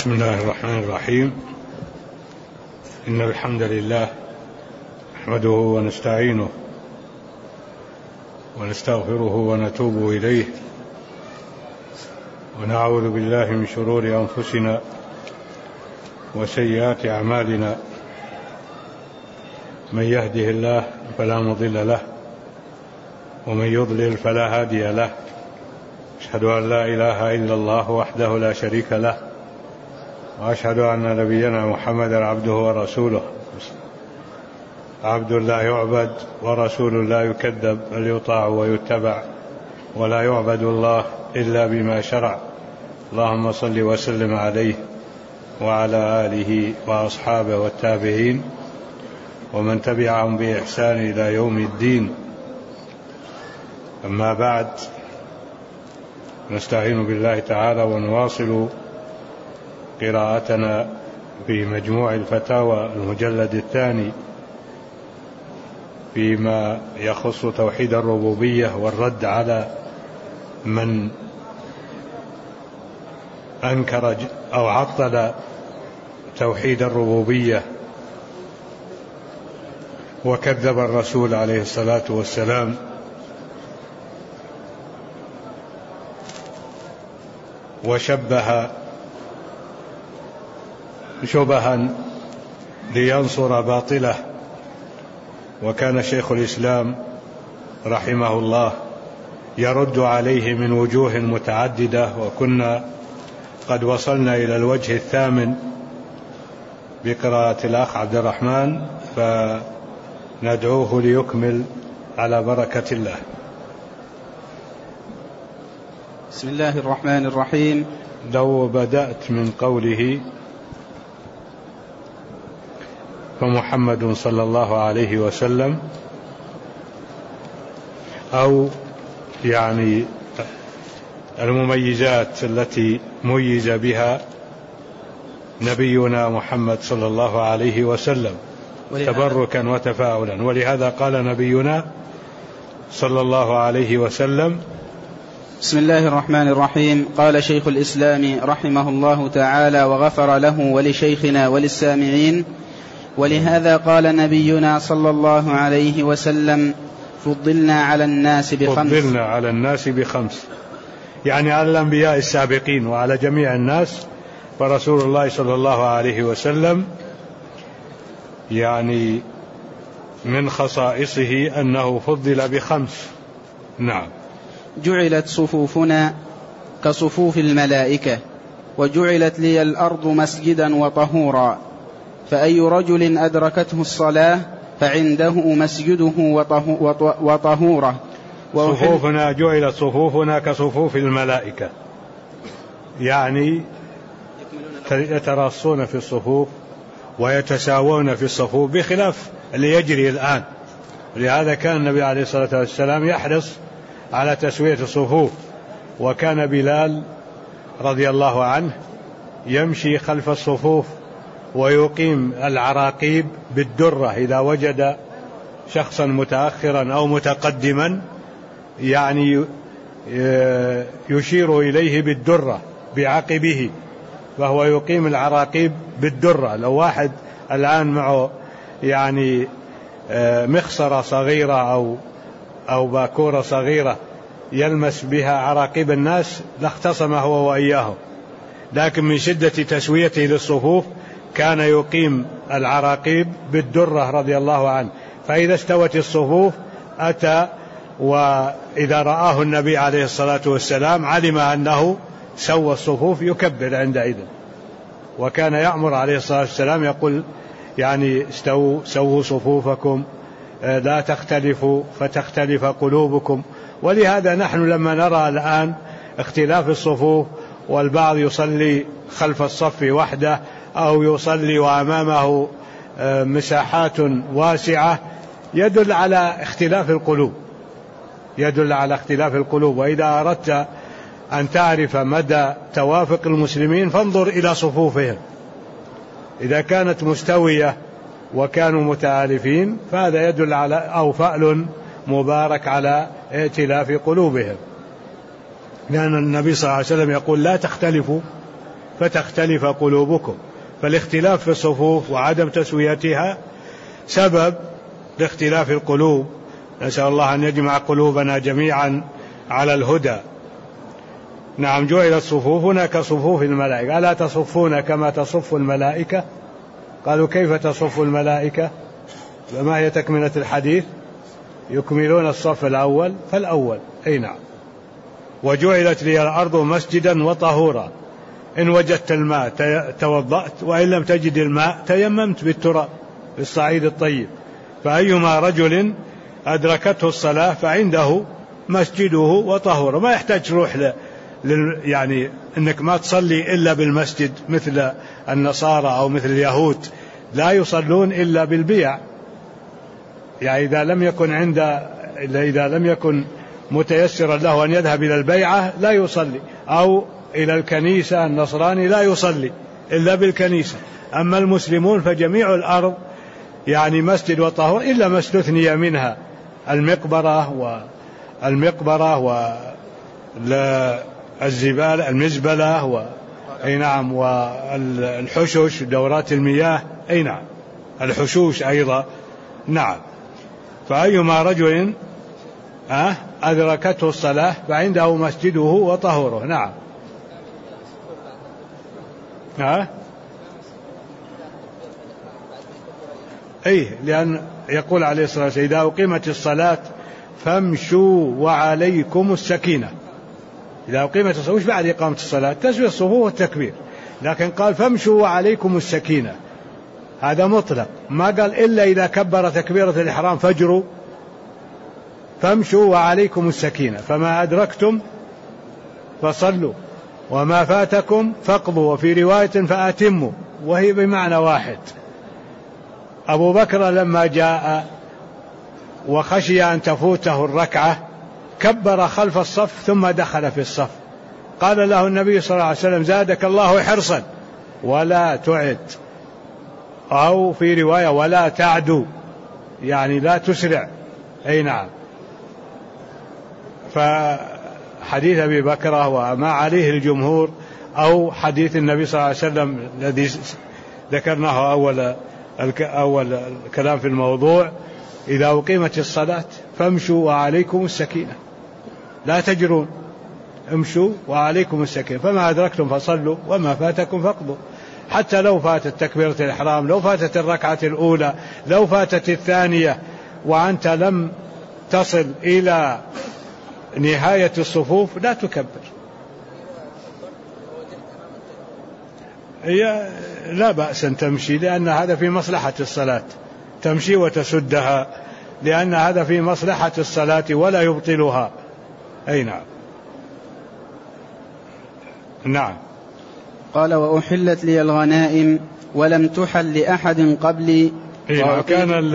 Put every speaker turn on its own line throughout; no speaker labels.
بسم الله الرحمن الرحيم. إن الحمد لله نحمده ونستعينه ونستغفره ونتوب إليه ونعوذ بالله من شرور أنفسنا وسيئات أعمالنا. من يهده الله فلا مضل له ومن يضلل فلا هادي له. أشهد أن لا إله إلا الله وحده لا شريك له وأشهد أن نبينا محمدا عبده ورسوله. عبد لا يعبد ورسول لا يكذب بل يطاع ويتبع ولا يعبد الله إلا بما شرع. اللهم صل وسلم عليه وعلى آله وأصحابه والتابعين ومن تبعهم بإحسان إلى يوم الدين. أما بعد، نستعين بالله تعالى ونواصل قراءتنا في مجموع الفتاوى المجلد الثاني فيما يخص توحيد الربوبية والرد على من أنكر أو عطل توحيد الربوبية وكذب الرسول عليه الصلاة والسلام. وشبه شبها لينصر باطله. وكان شيخ الإسلام رحمه الله يرد عليه من وجوه متعددة، وكنا قد وصلنا إلى الوجه الثامن بقراءة الأخ عبد الرحمن، فندعوه ليكمل على بركة الله.
بسم الله الرحمن الرحيم.
لو بدأت من قوله فمحمد صلى الله عليه وسلم، أو يعني المميزات التي ميز بها نبينا محمد صلى الله عليه وسلم تبركا وتفاؤلا. ولهذا قال نبينا صلى الله عليه وسلم:
بسم الله الرحمن الرحيم. قال شيخ الإسلام رحمه الله تعالى وغفر له ولشيخنا وللسامعين: ولهذا قال نبينا صلى الله عليه وسلم: فضلنا على الناس بخمس، يعني على الأنبياء السابقين وعلى جميع الناس. فرسول الله صلى الله عليه وسلم يعني من خصائصه أنه فضل بخمس. نعم. جعلت صفوفنا كصفوف الملائكة، وجعلت لي الأرض مسجدا وطهورا، فأي رجل أدركته الصلاة فعنده مسجده وطهوره.
صفوفنا جعلت صفوفنا كصفوف الملائكة، يعني يتراصون في الصفوف ويتساوون في الصفوف بخلاف اللي يجري الآن. لهذا كان النبي عليه الصلاة والسلام يحرص على تسوية الصفوف. وكان بلال رضي الله عنه يمشي خلف الصفوف ويقيم العراقيب بالدرة إذا وجد شخصا متأخرا أو متقدما، يعني يشير إليه بالدرة بعقبه، فهو يقيم العراقيب بالدرة. لو واحد الآن معه يعني مخصرة صغيرة أو باكورة صغيرة يلمس بها عراقيب الناس لاختصم هو وإياه، لكن من شدة تسويته للصفوف كان يقيم العراقيب بالدرة رضي الله عنه. فإذا استوت الصفوف أتى، وإذا رآه النبي عليه الصلاة والسلام علم أنه سوى الصفوف يكبر عندئذ. وكان يأمر عليه الصلاة والسلام يقول يعني سووا صفوفكم لا تختلفوا فتختلف قلوبكم. ولهذا نحن لما نرى الآن اختلاف الصفوف والبعض يصلي خلف الصف وحده أو يصلي وأمامه مساحات واسعة، يدل على اختلاف القلوب. وإذا أردت أن تعرف مدى توافق المسلمين فانظر إلى صفوفهم، إذا كانت مستوية وكانوا متآلفين فهذا يدل على أو فأل مبارك على ائتلاف قلوبهم. لأن النبي صلى الله عليه وسلم يقول لا تختلفوا فتختلف قلوبكم. فالاختلاف في الصفوف وعدم تسويتها سبب لاختلاف القلوب. نسأل الله أن يجمع قلوبنا جميعا على الهدى. نعم، جعلت صفوفنا كصفوف الملائكة. ألا تصفون كما تصف الملائكة؟ قالوا كيف تصف الملائكة؟ وما هي تكملة الحديث؟ يكملون الصف الأول فالأول. أي نعم. وجعلت لي الأرض مسجدا وطهورا، إن وجدت الماء توضأت، وإن لم تجد الماء تيممت بالتراب بالصعيد الطيب. فأيما رجل أدركته الصلاة فعنده مسجده وطهوره. ما يحتاج تروح يعني إنك ما تصلي إلا بالمسجد مثل النصارى أو مثل اليهود، لا يصلون إلا بالبيع. يعني إذا لم يكن متيسرا له أن يذهب إلى البيعة لا يصلي، أو إلى الكنيسة النصراني لا يصلي إلا بالكنيسة. أما المسلمون فجميع الأرض يعني مسجد وطهور، إلا ما استثني منها المقبرة والزبالة المزبلة أي نعم، والحشوش دورات المياه. أي نعم، الحشوش أيضا. نعم. فأيما رجل أدركته الصلاة فعنده مسجده وطهوره. نعم. لأن يقول عليه الصلاة والسلام إذا أقيمت الصلاة فامشوا وعليكم السكينة. إذا أقيمت الصلاة، وش بعد إقامة الصلاة؟ تسوية الصفوف والتكبير، لكن قال فامشوا وعليكم السكينة، هذا مطلق، ما قال إلا إذا كبر تكبيرة الإحرام فاجروا. فامشوا وعليكم السكينة، فما أدركتم فصلوا وما فاتكم فاقضوا، وفي رواية فأتموا، وهي بمعنى واحد. أبو بكر لما جاء وخشي أن تفوته الركعة كبر خلف الصف ثم دخل في الصف. قال له النبي صلى الله عليه وسلم زادك الله حرصا ولا تعد، أو في رواية ولا تعدو، يعني لا تسرع. أي نعم. فحديث أبي بكر وما عليه الجمهور، أو حديث النبي صلى الله عليه وسلم الذي ذكرناه أول الكلام في الموضوع، إذا أقيمت الصلاة فامشوا وعليكم السكينة، لا تجرون، امشوا وعليكم السكينة، فما أدركتم فصلوا وما فاتكم فاقضوا. حتى لو فاتت تكبيرة الإحرام، لو فاتت الركعة الأولى، لو فاتت الثانية، وأنت لم تصل إلى نهاية الصفوف لا تكبر. لا بأس أن تمشي، لأن هذا في مصلحة الصلاة، تمشي وتسدها، لأن هذا في مصلحة الصلاة ولا يبطلها. أي نعم. نعم.
قال وأحلت لي الغنائم ولم تحل لأحد قبلي.
كان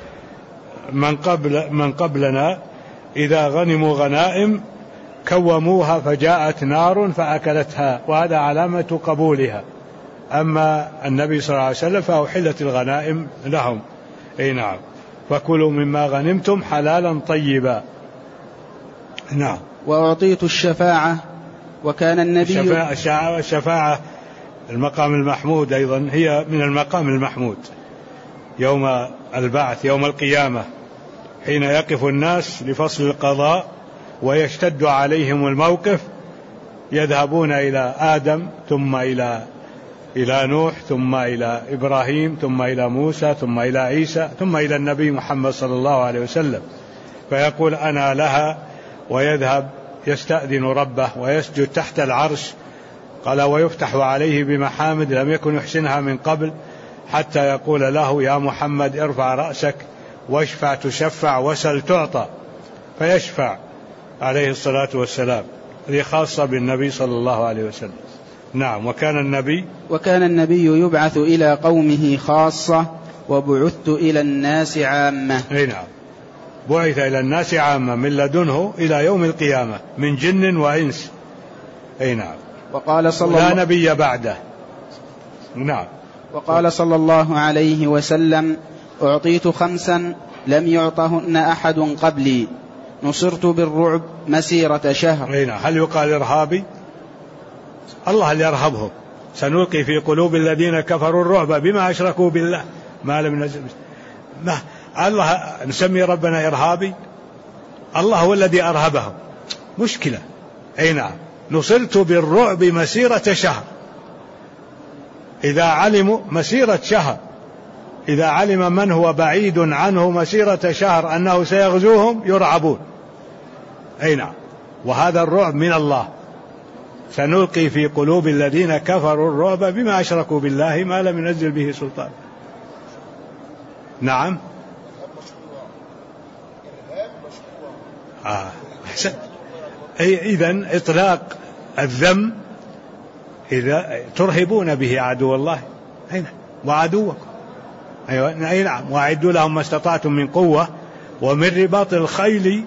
من قبلنا إذا غنموا غنائم كوموها فجاءت نار فأكلتها، وهذا علامة قبولها. أما النبي صلى الله عليه وسلم فأحلت الغنائم لهم. أي نعم. فكلوا مما غنمتم حلالا طيبا. نعم.
وأعطيت الشفاعة، وكان النبي
الشفاعة المقام المحمود أيضا، هي من المقام المحمود يوم البعث، يوم القيامة، حين يقف الناس لفصل القضاء ويشتد عليهم الموقف، يذهبون إلى آدم، ثم إلى نوح، ثم إلى إبراهيم، ثم إلى موسى، ثم إلى عيسى، ثم إلى النبي محمد صلى الله عليه وسلم، فيقول أنا لها، ويذهب يستأذن ربه ويسجد تحت العرش. قال ويفتح عليه بمحامد لم يكن يحسنها من قبل، حتى يقول له يا محمد ارفع رأسك واشفع تشفع وسل تعطى، فيشفع عليه الصلاة والسلام. هذه خاصة بالنبي صلى الله عليه وسلم. نعم. وكان النبي
يبعث إلى قومه خاصة، وبعثت إلى الناس عامة.
أي نعم. بعث إلى الناس عامة من لدنه إلى يوم القيامة، من جن وإنس. أي نعم. لا نبي بعده. نعم.
وقال صلى الله عليه وسلم أعطيت 5 لم يعطهن أحد قبلي، نصرت بالرعب مسيرة شهر.
هل يقال إرهابي؟ الله اللي يرهبهم، سنلقي في قلوب الذين كفروا الرعب بما أشركوا بالله ما لم ينزل. ما الله نسمي ربنا إرهابي؟ الله هو الذي أرهبهم. مشكلة. أي نعم. نصرت بالرعب مسيرة شهر. إذا علموا مسيرة شهر، إذا علم من هو بعيد عنه مسيرة شهر أنه سيغزوهم يرعبون. أي نعم. وهذا الرعب من الله. سنلقي في قلوب الذين كفروا الرعب بما أشركوا بالله ما لم ينزل به سلطان. نعم. أحسن. إذن إطلاق الذم إذا ترهبون به عدو الله وعدوكم. أي نعم. وأعدوا لهم ما استطعتم من قوة ومن رباط الخيل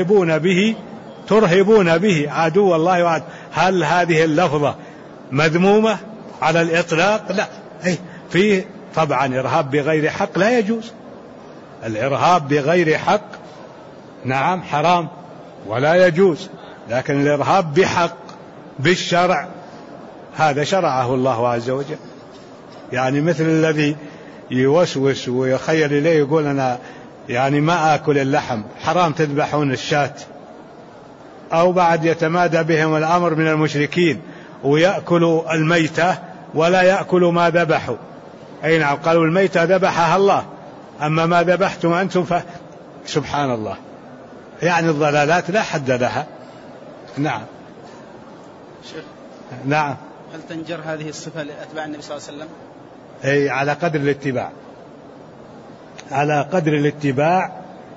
ترهبون به عدو الله وعدو. هل هذه اللفظة مذمومة على الإطلاق؟ لا. فيه طبعا إرهاب بغير حق لا يجوز. الإرهاب بغير حق نعم حرام ولا يجوز، لكن الإرهاب بحق بالشرع هذا شرعه الله عز وجل. يعني مثل الذي يوسوس ويخيل إليه يقول أنا يعني ما آكل اللحم، حرام تذبحون الشاة، أو بعد يتمادى بهم الأمر من المشركين ويأكلوا الميتة ولا يأكلوا ما ذبحوا. أي نعم. قالوا الميتة ذبحها الله، أما ما ذبحتم أنتم سبحان الله. يعني الضلالات لا حد لها. نعم.
شيخ.
نعم.
هل تنجر هذه الصفة لأتباع النبي صلى الله عليه وسلم؟
أي على قدر الاتباع. على قدر الاتباع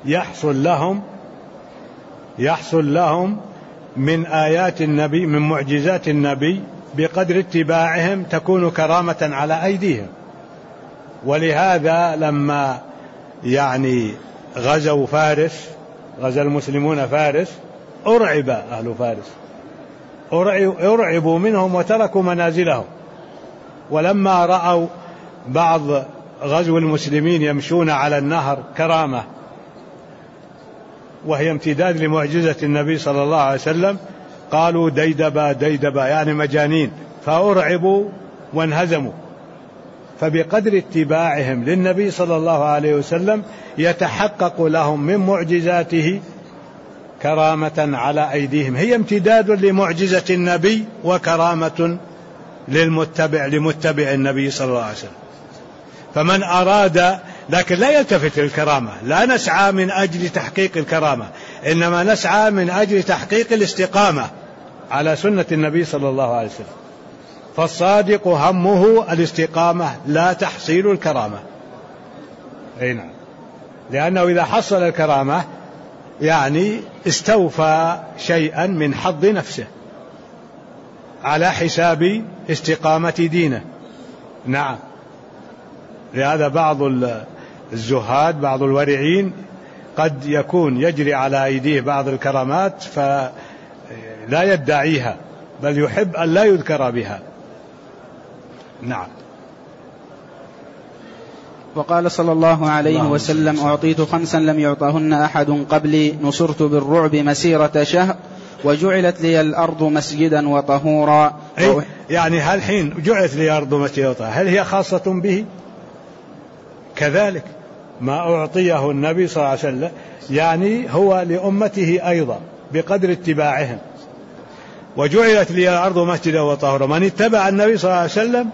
يحصل لهم من آيات النبي من معجزات النبي بقدر اتباعهم تكون كرامة على أيديهم. ولهذا لما يعني غزوا فارس، غزا المسلمون فارس، أرعب أهل فارس، أرعبوا منهم وتركوا منازلهم. ولما رأوا بعض غزو المسلمين يمشون على النهر كرامة وهي امتداد لمعجزة النبي صلى الله عليه وسلم قالوا ديدبا يعني مجانين، فأرعبوا وانهزموا. فبقدر اتباعهم للنبي صلى الله عليه وسلم يتحقق لهم من معجزاته كرامة على أيديهم، هي امتداد لمعجزة النبي وكرامة لمتبع النبي صلى الله عليه وسلم. فمن أراد، لكن لا يلتفت للكرامة، لا نسعى من أجل تحقيق الكرامة، إنما نسعى من أجل تحقيق الاستقامة على سنة النبي صلى الله عليه وسلم. فالصادق همه الاستقامة لا تحصيل الكرامة. أي نعم. لأنه إذا حصل الكرامة يعني استوفى شيئا من حظ نفسه على حساب استقامة دينه. نعم. لهذا بعض الزهاد بعض الورعين قد يكون يجري على أيديه بعض الكرامات فلا يدعيها، بل يحب أن لا يذكر بها. نعم.
وقال صلى الله عليه وسلم: أعطيت 5 لم يعطهن أحد قبلي، نصرت بالرعب مسيرة شهر، وجعلت لي الأرض مسجدا وطهورا.
يعني هل حين جعلت لي الأرض مسجدا وطهورا هل هي خاصة به؟ كذلك ما أعطيه النبي صلى الله عليه وسلم يعني هو لأمته أيضا بقدر اتباعهم. وجعلت لي الأرض مسجدا وطهورا، من اتبع النبي صلى الله عليه وسلم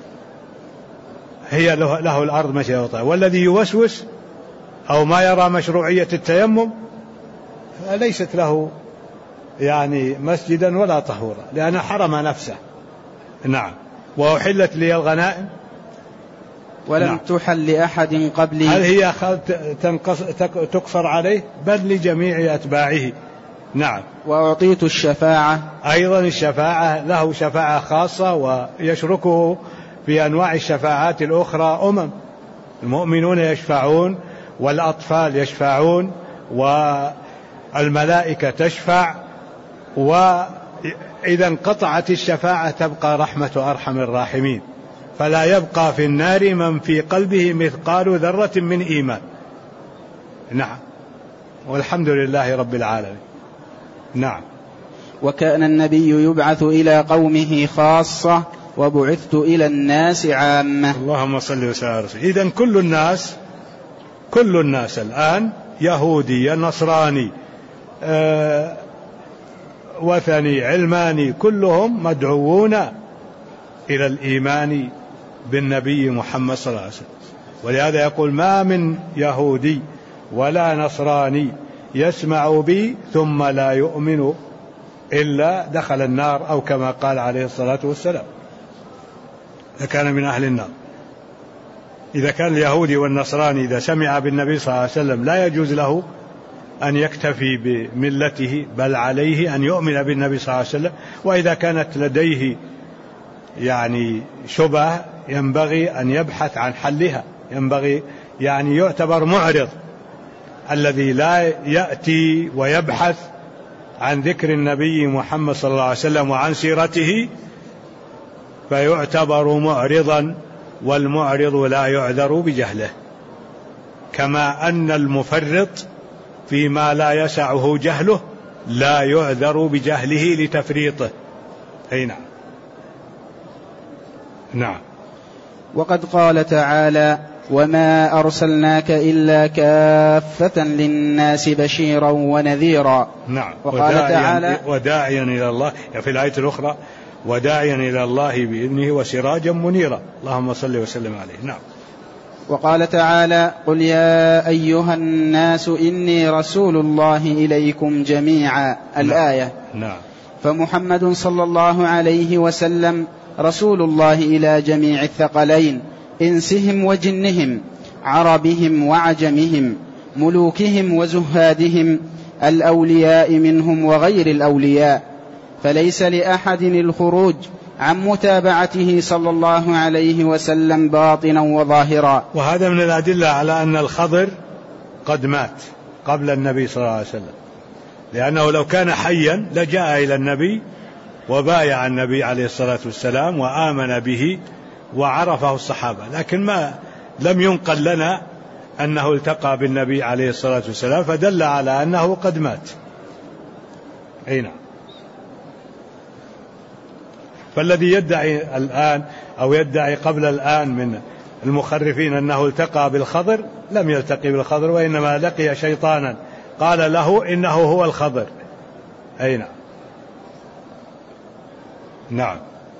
هي له الأرض مسجدا وطهورا. والذي يوسوس أو ما يرى مشروعية التيمم ليست له يعني مسجدا ولا طهورا، لأنه حرم نفسه. نعم. وأحلت لي الغنائم
ولم نعم. تحل لأحد قبلي.
هل هي تقصر عليه؟ بل لجميع أتباعه. نعم.
وأعطيت الشفاعة،
أيضا الشفاعة له شفاعة خاصة، ويشركه في أنواع الشفاعات الأخرى المؤمنون يشفعون، والأطفال يشفعون، والملائكة تشفع، وإذا انقطعت الشفاعة تبقى رحمة أرحم الراحمين، فلا يبقى في النار من في قلبه مثقال ذرة من إيمان. نعم. والحمد لله رب العالمين. نعم.
وكان النبي يبعث إلى قومه خاصة وبعثت إلى الناس عامة.
اللهم صل وسلم على رسول. إذن كل الناس الآن، يهودي نصراني وثني علماني، كلهم مدعوون إلى الإيمان بالنبي محمد صلى الله عليه وسلم. ولهذا يقول: ما من يهودي ولا نصراني يسمع بي ثم لا يؤمن إلا دخل النار، أو كما قال عليه الصلاة والسلام، لكان من أهل النار. إذا كان اليهودي والنصراني إذا سمع بالنبي صلى الله عليه وسلم لا يجوز له أن يكتفي بملته، بل عليه أن يؤمن بالنبي صلى الله عليه وسلم. وإذا كانت لديه شبهة ينبغي أن يبحث عن حلها، ينبغي يعتبر معرض. الذي لا يأتي ويبحث عن ذكر النبي محمد صلى الله عليه وسلم وعن سيرته فيعتبر معرضا، والمعرض لا يعذر بجهله، كما أن المفرط فيما لا يسعه جهله لا يعذر بجهله لتفريطه. أي نعم. نعم.
وقد قال تعالى: وما أرسلناك إلا كافة للناس بشيرا ونذيرا.
نعم.
وقال تعالى:
وداعيا إلى الله، في الآية الأخرى: وداعيا إلى الله بإذنه وسراجا منيرا. اللهم صل وسلم عليه. نعم.
وقال تعالى: قل يا أيها الناس إني رسول الله إليكم جميعا. الآية.
نعم.
فمحمد صلى الله عليه وسلم رسول الله إلى جميع الثقلين، إنسهم وجنهم، عربهم وعجمهم، ملوكهم وزهادهم، الأولياء منهم وغير الأولياء، فليس لأحد الخروج عن متابعته صلى الله عليه وسلم باطنا وظاهرا.
وهذا من الأدلة على أن الخضر قد مات قبل النبي صلى الله عليه وسلم، لأنه لو كان حيا لجاء إلى النبي وبايع النبي عليه الصلاة والسلام وآمن به وعرفه الصحابة، لكن لم ينقل لنا أنه التقى بالنبي عليه الصلاة والسلام، فدل على أنه قد مات. أي نعم. فالذي يدعي الآن أو يدعي قبل الآن من المخرفين أنه التقى بالخضر لم يلتقي بالخضر، وإنما لقي شيطانا قال له إنه هو الخضر. أي نعم. نعم.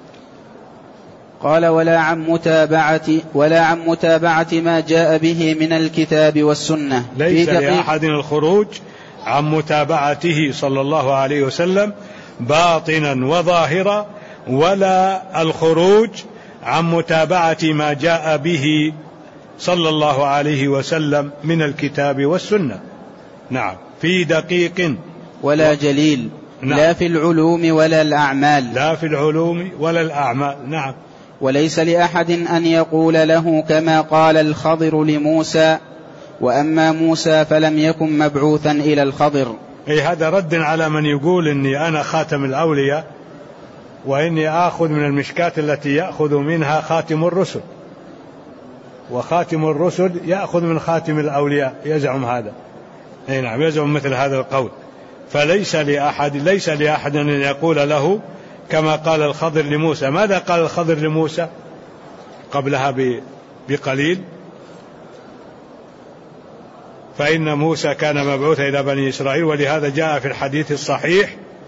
قال: ولا عن متابعة ما جاء به من الكتاب والسنة.
ليس لأحد الخروج عن متابعته صلى الله عليه وسلم باطنا وظاهرا، ولا الخروج عن متابعة ما جاء به صلى الله عليه وسلم من الكتاب والسنة. نعم. في دقيق
ولا جليل. نعم. لا في العلوم ولا الأعمال.
لا في العلوم ولا الأعمال. نعم.
وليس لأحد أن يقول له كما قال الخضر لموسى: وأما موسى فلم يكن مبعوثا إلى الخضر.
أي هذا رد على من يقول إني أنا خاتم الأولياء، وإني آخذ من المشكاة التي يأخذ منها خاتم الرسل، وخاتم الرسل يأخذ من خاتم الأولياء، يزعم هذا. أي نعم، يزعم مثل هذا القول. فليس لأحد أن يقول له كما قال الخضر لموسى. ماذا قال الخضر لموسى قبلها بقليل؟ فإن موسى كان مبعوثا إلى بني إسرائيل، ولهذا جاء في الحديث الصحيح.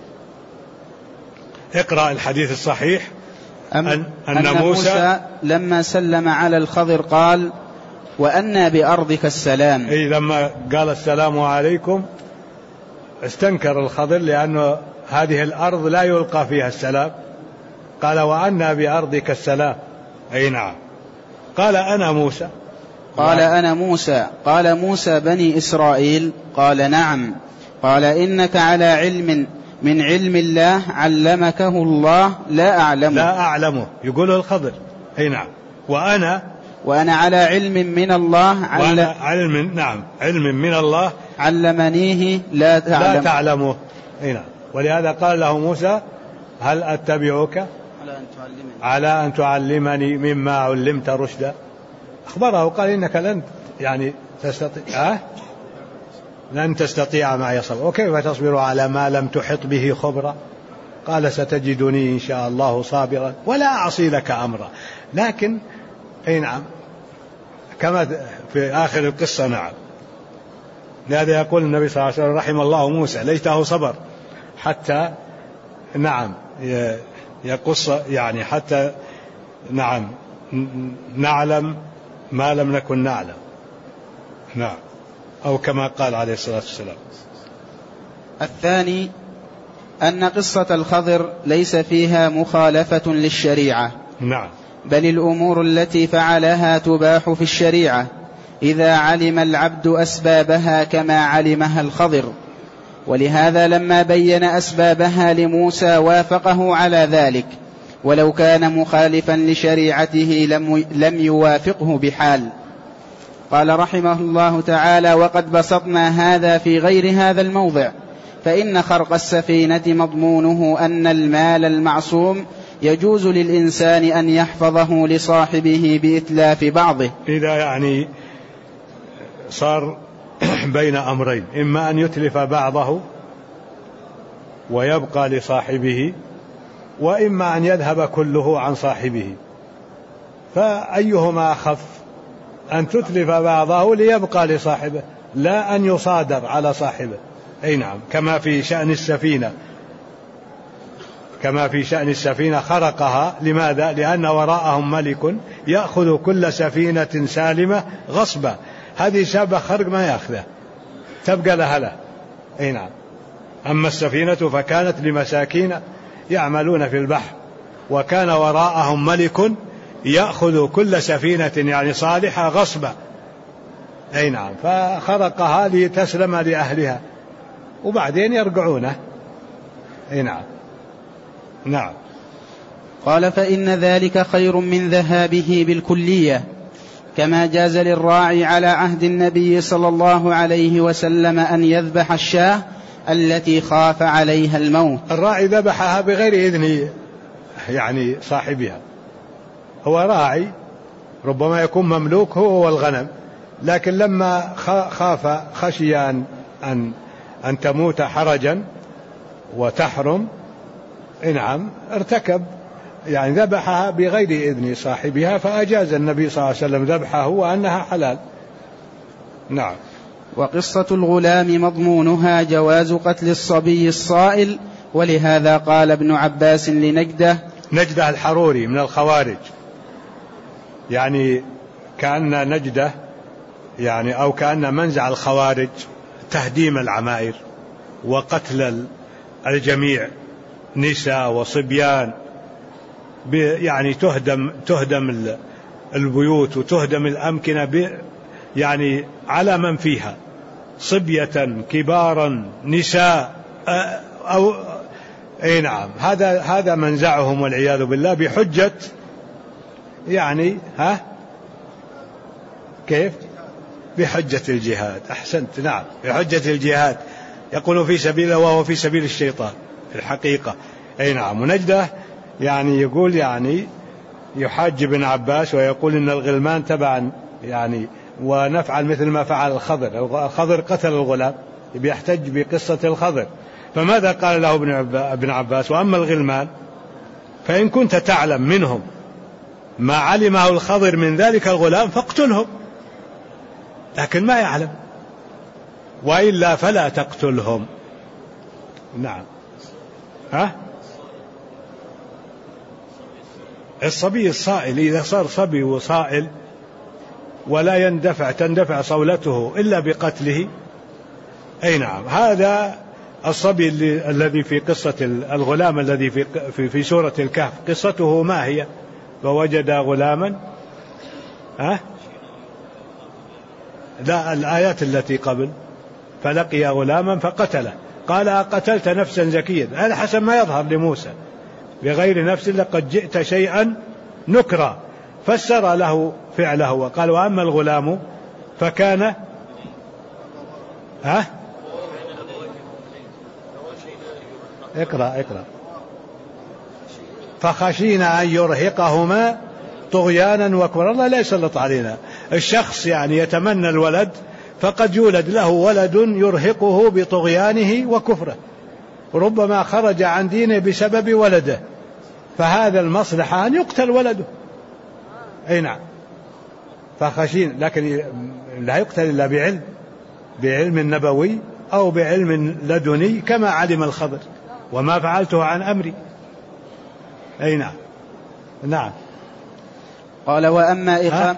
اقرأ الحديث الصحيح.
أن موسى لما سلم على الخضر قال: وأنى بأرضك السلام.
أي لما قال السلام عليكم استنكر الخضر، لأنه هذه الأرض لا يلقى فيها السلام. قال: وأنى بأرضك السلام. أي نعم. قال: أنا موسى.
قال: أنا موسى. قال: موسى بني إسرائيل؟ قال: نعم. قال: إنك على علم من علم الله علمكه الله لا أعلمه.
يقوله الخضر. أي نعم.
وأنا على علم من الله
علم من الله
علمنيه لا
تعلمه. أي نعم. ولهذا قال له موسى: هل أتبعك على أن تعلمني مما علمت رشدا؟ أخبره قال: إنك لن تستطيع معي صبرا، وكيف تصبر على ما لم تحط به خبرا؟ قال ستجدني إن شاء الله صابرا ولا أعصي لك أمرا. لكن أي نعم كما في آخر القصة نعم. لهذا يقول النبي صلى الله عليه وسلم رحم الله موسى ليته صبر حتى نعم يقص يعني حتى نعم نعلم ما لم نكن نعلم. نعم أو كما قال عليه الصلاة والسلام.
الثاني أن قصة الخضر ليس فيها مخالفة للشريعة.
نعم.
بل الأمور التي فعلها تباح في الشريعة إذا علم العبد أسبابها كما علمها الخضر. ولهذا لما بين أسبابها لموسى وافقه على ذلك، ولو كان مخالفا لشريعته لم يوافقه بحال. قال رحمه الله تعالى: وقد بسطنا هذا في غير هذا الموضع، فإن خرق السفينة مضمونه أن المال المعصوم يجوز للإنسان أن يحفظه لصاحبه بإتلاف بعضه.
إذا يعني صار بين أمرين، إما أن يتلف بعضه ويبقى لصاحبه، وإما أن يذهب كله عن صاحبه، فأيهما أخف؟ أن تتلف بعضه ليبقى لصاحبه، لا أن يصادر على صاحبه. أي نعم، كما في شأن السفينة خرقها. لماذا؟ لأن وراءهم ملك يأخذ كل سفينة سالمة غصبا. هذه سابة خرق ما يأخذها، تبقى لها له. أي نعم. أما السفينة فكانت لمساكين يعملون في البحر، وكان وراءهم ملك يأخذ كل سفينة يعني صالحة غصبا. أي نعم. فخرقها لتسلم لأهلها وبعدين يرجعونه. أي نعم. نعم.
قال: فإن ذلك خير من ذهابه بالكلية، كما جاز للراعي على عهد النبي صلى الله عليه وسلم أن يذبح الشاة التي خاف عليها الموت.
الراعي ذبحها بغير إذن يعني صاحبها، هو راعي ربما يكون مملوك هو والغنم، لكن لما خشي أن تموت حرجا وتحرم، نعم، ارتكب يعني ذبحها بغير إذن صاحبها، فأجاز النبي صلى الله عليه وسلم ذبحه وأنها حلال. نعم.
وقصة الغلام مضمونها جواز قتل الصبي الصائل، ولهذا قال ابن عباس لنجدة
الحروري من الخوارج، يعني كأن نجدة يعني أو كأن منزع الخوارج تهديم العمائر وقتل الجميع، نساء وصبيان، يعني تهدم البيوت وتهدم الأمكنة يعني على من فيها، صبية كبارا نساء أو أي نعم. هذا منزعهم والعياذ بالله بحجة يعني كيف؟ بحجة الجهاد. أحسنت. نعم، بحجة الجهاد، يقول في سبيله وهو في سبيل الشيطان في الحقيقة. أي نعم. ونجده يعني يقول يعني يحاج ابن عباس ويقول إن الغلمان تبعا يعني ونفعل مثل ما فعل الخضر قتل الغلام، بيحتج بقصة الخضر. فماذا قال له ابن عباس؟ وأما الغلمان فإن كنت تعلم منهم ما علمه الخضر من ذلك الغلام فاقتلهم، لكن ما يعلم، وإلا فلا تقتلهم. نعم. الصبي الصائل إذا صار صبي وصائل ولا تندفع صولته إلا بقتله، أي نعم. هذا الصبي الذي في قصة الغلام الذي في سورة الكهف، قصته ما هي؟ فوجد غلاما لا، الآيات التي قبل، فلقي غلاما فقتله، قال أقتلت نفسا زكيا. هذا حسب ما يظهر لموسى، بغير نفس لقد جئت شيئا نكرا، فسر له فعله وقال: وأما الغلام فكان اقرأ فخشينا أن يرهقهما طغيانا وكفرا. الله لا يسلط علينا. الشخص يعني يتمنى الولد، فقد يولد له ولد يرهقه بطغيانه وكفره، ربما خرج عن دينه بسبب ولده، فهذا المصلحة أن يقتل ولده. أي نعم، فخشين، لكن لا يقتل إلا بعلم نبوي أو بعلم لدني كما علم الخضر، وما فعلته عن أمري. أي نعم. نعم.
قال وأما إقام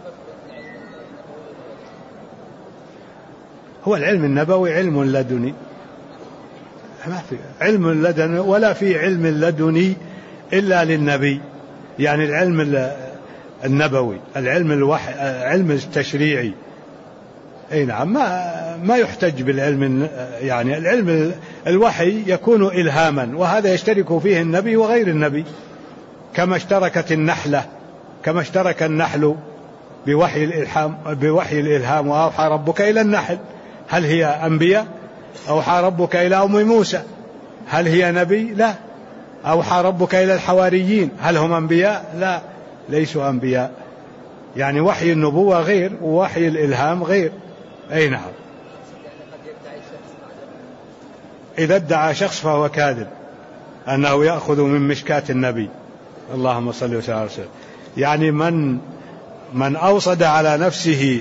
هو العلم النبوي علم لدني، ما في علم لدني ولا في علم لدني إلا للنبي، يعني العلم النبوي، العلم الوحي، علم التشريعي. أي نعم، ما يحتج بالعلم، يعني العلم الوحي يكون إلهاما، وهذا يشترك فيه النبي وغير النبي، كما اشترك النحل بوحي الإلهام، وأوحى ربك إلى النحل. هل هي أنبياء؟ أوحى ربك إلى أم موسى، هل هي نبي؟ لا. أوحى ربك إلى الحواريين، هل هم أنبياء؟ لا، ليسوا أنبياء. يعني وحي النبوة غير ووحي الإلهام غير. أي نعم. إذا ادعى شخص فهو كاذب أنه يأخذ من مشكاة النبي. اللهم صل وسلم على رسوله. يعني من أوصد على نفسه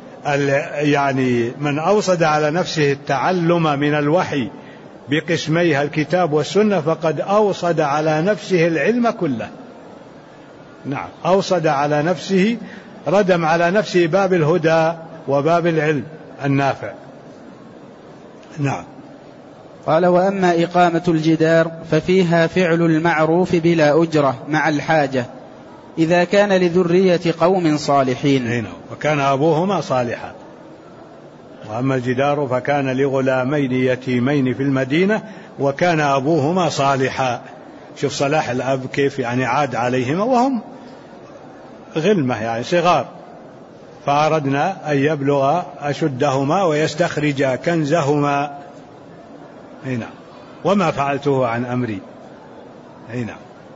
التعلم من الوحي بقسميها الكتاب والسنة فقد أوصد على نفسه العلم كله. نعم، أوصد على نفسه، ردم على نفسه باب الهدى وباب العلم النافع. نعم.
قال وأما إقامة الجدار ففيها فعل المعروف بلا أجرة مع الحاجة إذا كان لذرية قوم صالحين.
وكان أبوهما صالحا. وأما الجدار فكان لغلامين يتيمين في المدينة وكان أبوهما صالحا. شوف صلاح الأب كيف يعني عاد عليهما وهم غلمة، يعني صغار، فأردنا أن يبلغ أشدهما ويستخرج كنزهما. هنا وما فعلته عن أمري. هنا.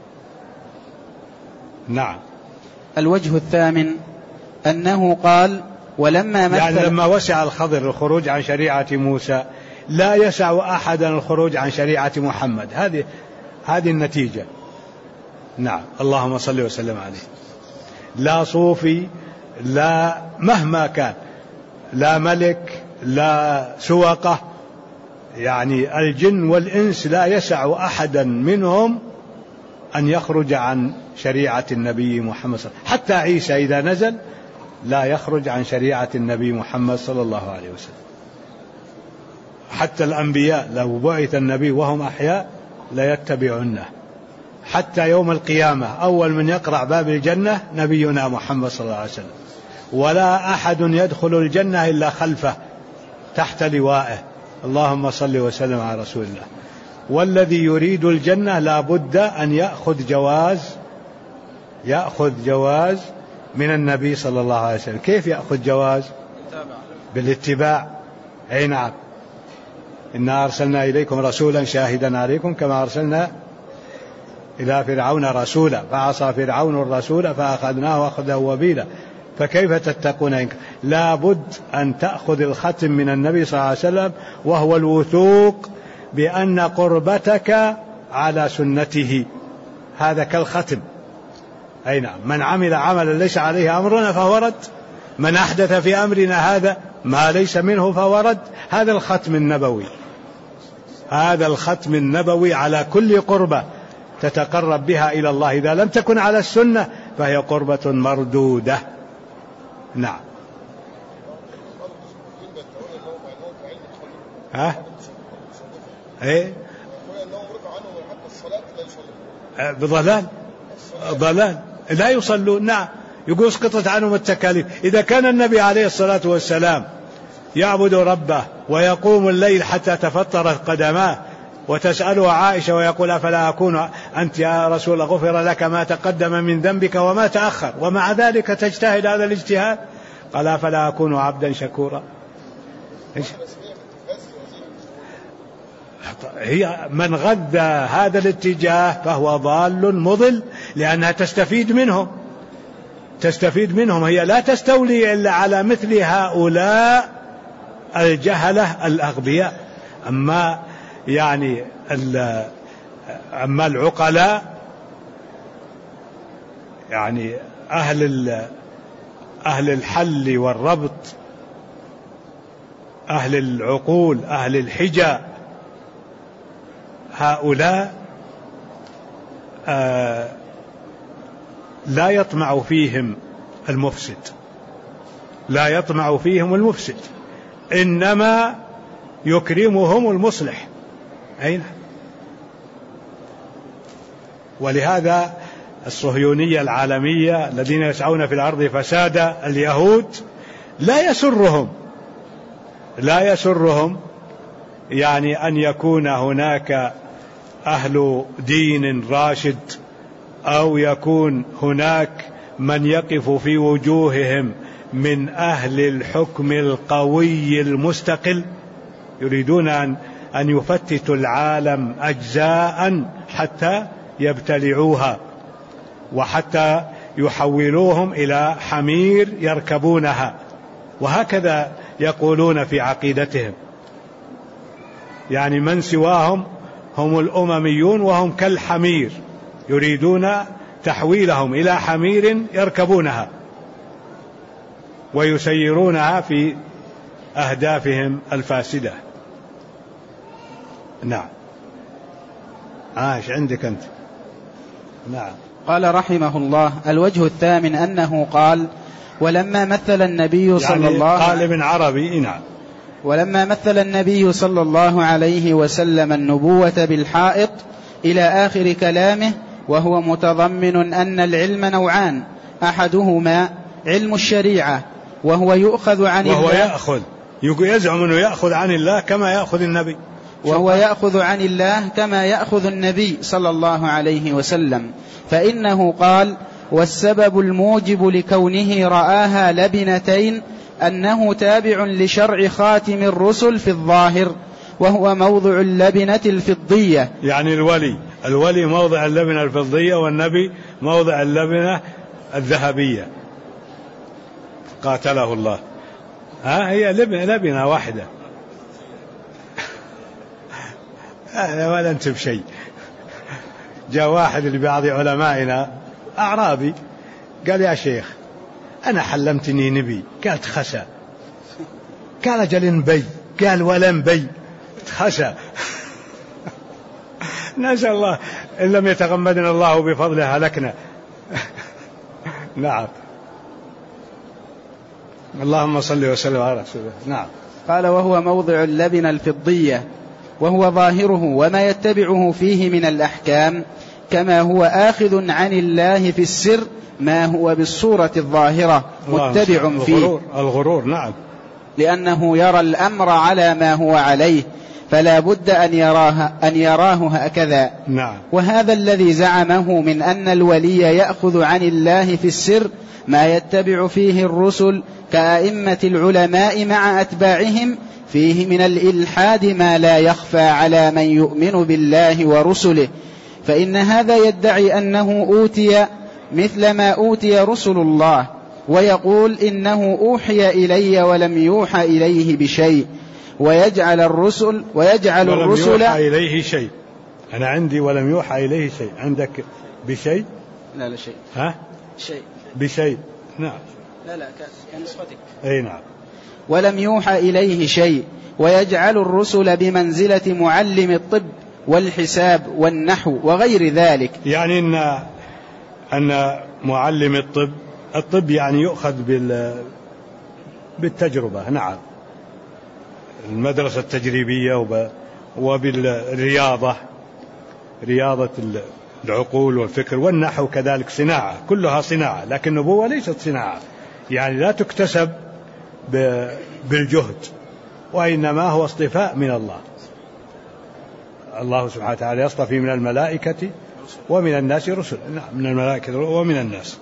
نعم.
الوجه الثامن أنه قال ولما مثل،
يعني لما وسع الخضر الخروج عن شريعة موسى لا يسع أحدا الخروج عن شريعة محمد. هذه النتيجة. نعم. اللهم صل وسلم عليه. لا صوفي، لا مهما كان، لا ملك، لا سوقة، يعني الجن والإنس لا يسع أحدا منهم أن يخرج عن شريعة النبي محمد صلى الله عليه وسلم. حتى عيسى إذا نزل لا يخرج عن شريعة النبي محمد صلى الله عليه وسلم. حتى الأنبياء لو بعث النبي وهم أحياء لا يتبعونه. حتى يوم القيامة أول من يقرع باب الجنة نبينا محمد صلى الله عليه وسلم، ولا أحد يدخل الجنة إلا خلفه تحت لوائه. اللهم صل وسلم على رسول الله. والذي يريد الجنة لا بد أن يأخذ جواز من النبي صلى الله عليه وسلم. كيف يأخذ جواز؟ بالاتباع. أي نعم. إنا أرسلنا إليكم رسولا شاهدا عليكم كما أرسلنا إلى فرعون رسولا فعصى فرعون الرسول فأخذناه أخذا وبيلا فكيف تتقون؟ لا بد أن تأخذ الختم من النبي صلى الله عليه وسلم، وهو الوثوق بأن قربتك على سنته. هذا كالختم. أي نعم. من عمل عملا ليس عليه أمرنا فهو رد، من أحدث في أمرنا هذا ما ليس منه فهو رد. هذا الختم النبوي، هذا الختم النبوي على كل قربة تتقرب بها إلى الله. إذا لم تكن على السنة فهي قربة مردودة. نعم. ايه ضلال لا يصلون. نعم. يقول اسقطت عنهم التكاليف. إذا كان النبي عليه الصلاة والسلام يعبد ربه ويقوم الليل حتى تفطرت قدماه وتسأله عائشة ويقول أفلا أكون أنت يا رسول غفر لك ما تقدم من ذنبك وما تأخر، ومع ذلك تجتهد هذا الاجتهاد، قال أفلا أكون عبدا شكورا. هي من غذى هذا الاتجاه فهو ضال مضل، لأنها تستفيد منهم. هي لا تستولي إلا على مثل هؤلاء الجهلة الأغبياء. أما يعني أما العقلاء يعني أهل الحل والربط، أهل العقول، أهل الحجة، هؤلاء لا يطمع فيهم المفسد، لا يطمع فيهم المفسد، إنما يكرمهم المصلح. أين؟ ولهذا الصهيونية العالمية الذين يسعون في الأرض فسادا، اليهود لا يسرهم يعني أن يكون هناك أهل دين راشد، أو يكون هناك من يقف في وجوههم من أهل الحكم القوي المستقل. يريدون أن يفتتوا العالم أجزاء حتى يبتلعوها، وحتى يحولوهم إلى حمير يركبونها، وهكذا يقولون في عقيدتهم. يعني من سواهم هم الأمميون وهم كالحمير، يريدون تحويلهم إلى حمير يركبونها ويسيرونها في أهدافهم الفاسدة. نعم. إيش عندك أنت؟ نعم.
قال رحمه الله: الوجه الثامن أنه قال: ولما مثل النبي صلى الله
قال ابن عربي. نعم.
ولما مثل النبي صلى الله عليه وسلم النبوة بالحائط إلى آخر كلامه، وهو متضمن أن العلم نوعان: أحدهما علم الشريعة وهو يؤخذ عن الله،
يزعم أنه يأخذ عن الله كما يأخذ النبي،
وهو يأخذ عن الله كما يأخذ النبي صلى الله عليه وسلم، فإنه قال: والسبب الموجب لكونه رآها لبنتين أنه تابع لشرع خاتم الرسل في الظاهر، وهو موضع اللبنة الفضية.
يعني الولي موضع اللبنة الفضية، والنبي موضع اللبنة الذهبية قاتله الله. هي لبنة واحدة. ولا أنت بشيء. جاء واحد لبعض علمائنا أعرابي قال: يا شيخ أنا حلمتني نبي. قال: تخشى. قال: أجل نبي. قال: ولا نبي، تخشى. نسأل الله إن لم يتغمدنا الله بفضله هلكنا. نعم. اللهم صل وسلم على رسوله. نعم.
قال: وهو موضع اللبنة الفضية، وهو ظاهره وما يتبعه فيه من الأحكام، كما هو آخذ عن الله في السر ما هو بالصورة الظاهرة متبع فيه.
الغرور. نعم.
لأنه يرى الأمر على ما هو عليه، فلا بد أن يراه هكذا.
نعم.
وهذا الذي زعمه من أن الولي يأخذ عن الله في السر ما يتبع فيه الرسل كأئمة العلماء مع أتباعهم، فيه من الإلحاد ما لا يخفى على من يؤمن بالله ورسله، فإن هذا يدعي أنه أوتي مثل ما أوتي رسل الله، ويقول إنه أوحي إلي ولم يوحى إليه بشيء، ويجعل الرسل
يوحى إليه شيء. أنا عندي ولم يوحى إليه شيء، عندك بشيء؟
لا شيء. شيء
بشيء. نعم.
لا كنسختك.
أي نعم.
ولم يوحى إليه شيء، ويجعل الرسل بمنزلة معلم الطب والحساب والنحو وغير ذلك.
يعني أن معلم الطب يعني يؤخذ بالتجربة. نعم. المدرسة التجريبية وبالرياضة، رياضة العقول والفكر، والنحو كذلك صناعة، كلها صناعة، لكن النبوة ليست صناعة، يعني لا تكتسب بالجهد، وإنما هو اصطفاء من الله. الله سبحانه وتعالى يصطفي من الملائكة ومن الناس رسل. نعم، من الملائكة ومن الناس.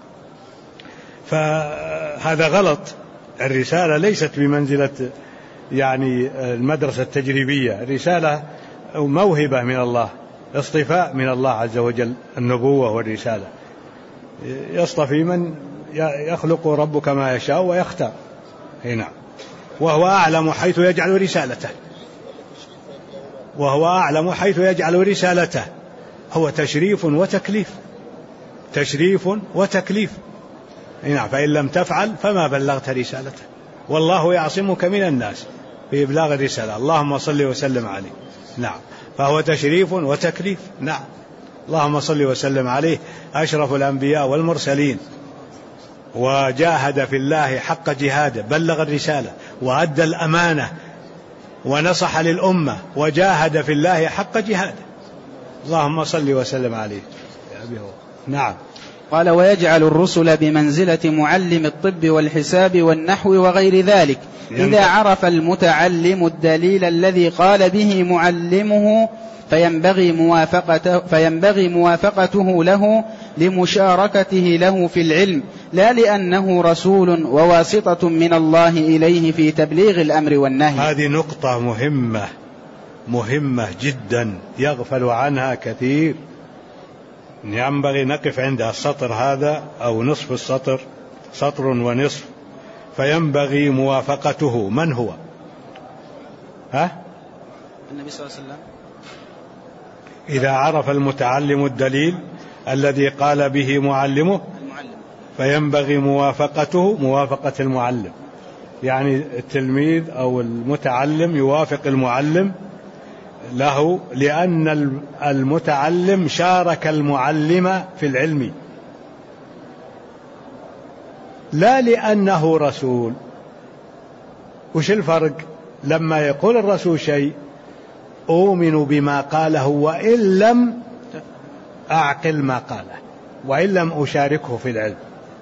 فهذا غلط. الرسالة ليست بمنزلة يعني المدرسة التجريبية، الرسالة موهبة من الله، اصطفاء من الله عز وجل. النبوة والرسالة يصطفي من يخلق ربك ما يشاء ويختار. هنا وهو أعلم حيث يجعل رسالته. وهو أعلم حيث يجعل رسالته. هو تشريف وتكليف، تشريف وتكليف. نعم، فإن لم تفعل فما بلغت رسالته، والله يعصمك من الناس بإبلاغ الرسالة. اللهم صل وسلم عليه. نعم، فهو تشريف وتكليف. نعم، اللهم صل وسلم عليه، أشرف الأنبياء والمرسلين، وجاهد في الله حق جهاده، بلغ الرسالة وأدى الأمانة ونصح للأمة وجاهد في الله حق جهاده. اللهم صل وسلم عليه. نعم.
قال: ويجعل الرسل بمنزلة معلم الطب والحساب والنحو وغير ذلك، إذا عرف المتعلم الدليل الذي قال به معلمه فينبغي موافقته له لمشاركته له في العلم، لا لأنه رسول وواسطة من الله إليه في تبليغ الأمر والنهي.
هذه نقطة مهمة جدا يغفل عنها كثير، ينبغي نقف عند السطر هذا أو نصف السطر، سطر ونصف. فينبغي موافقته. من هو؟
النبي صلى الله عليه وسلم.
إذا عرف المتعلم الدليل الذي قال به معلمه فينبغي موافقته، موافقة المعلم، يعني التلميذ أو المتعلم يوافق المعلم له، لأن المتعلم شارك المعلم في العلم، لا لأنه رسول. وش الفرق؟ لما يقول الرسول شيء أؤمن بما قاله وإن لم أعقل ما قاله، وإن لم أشاركه في العلم،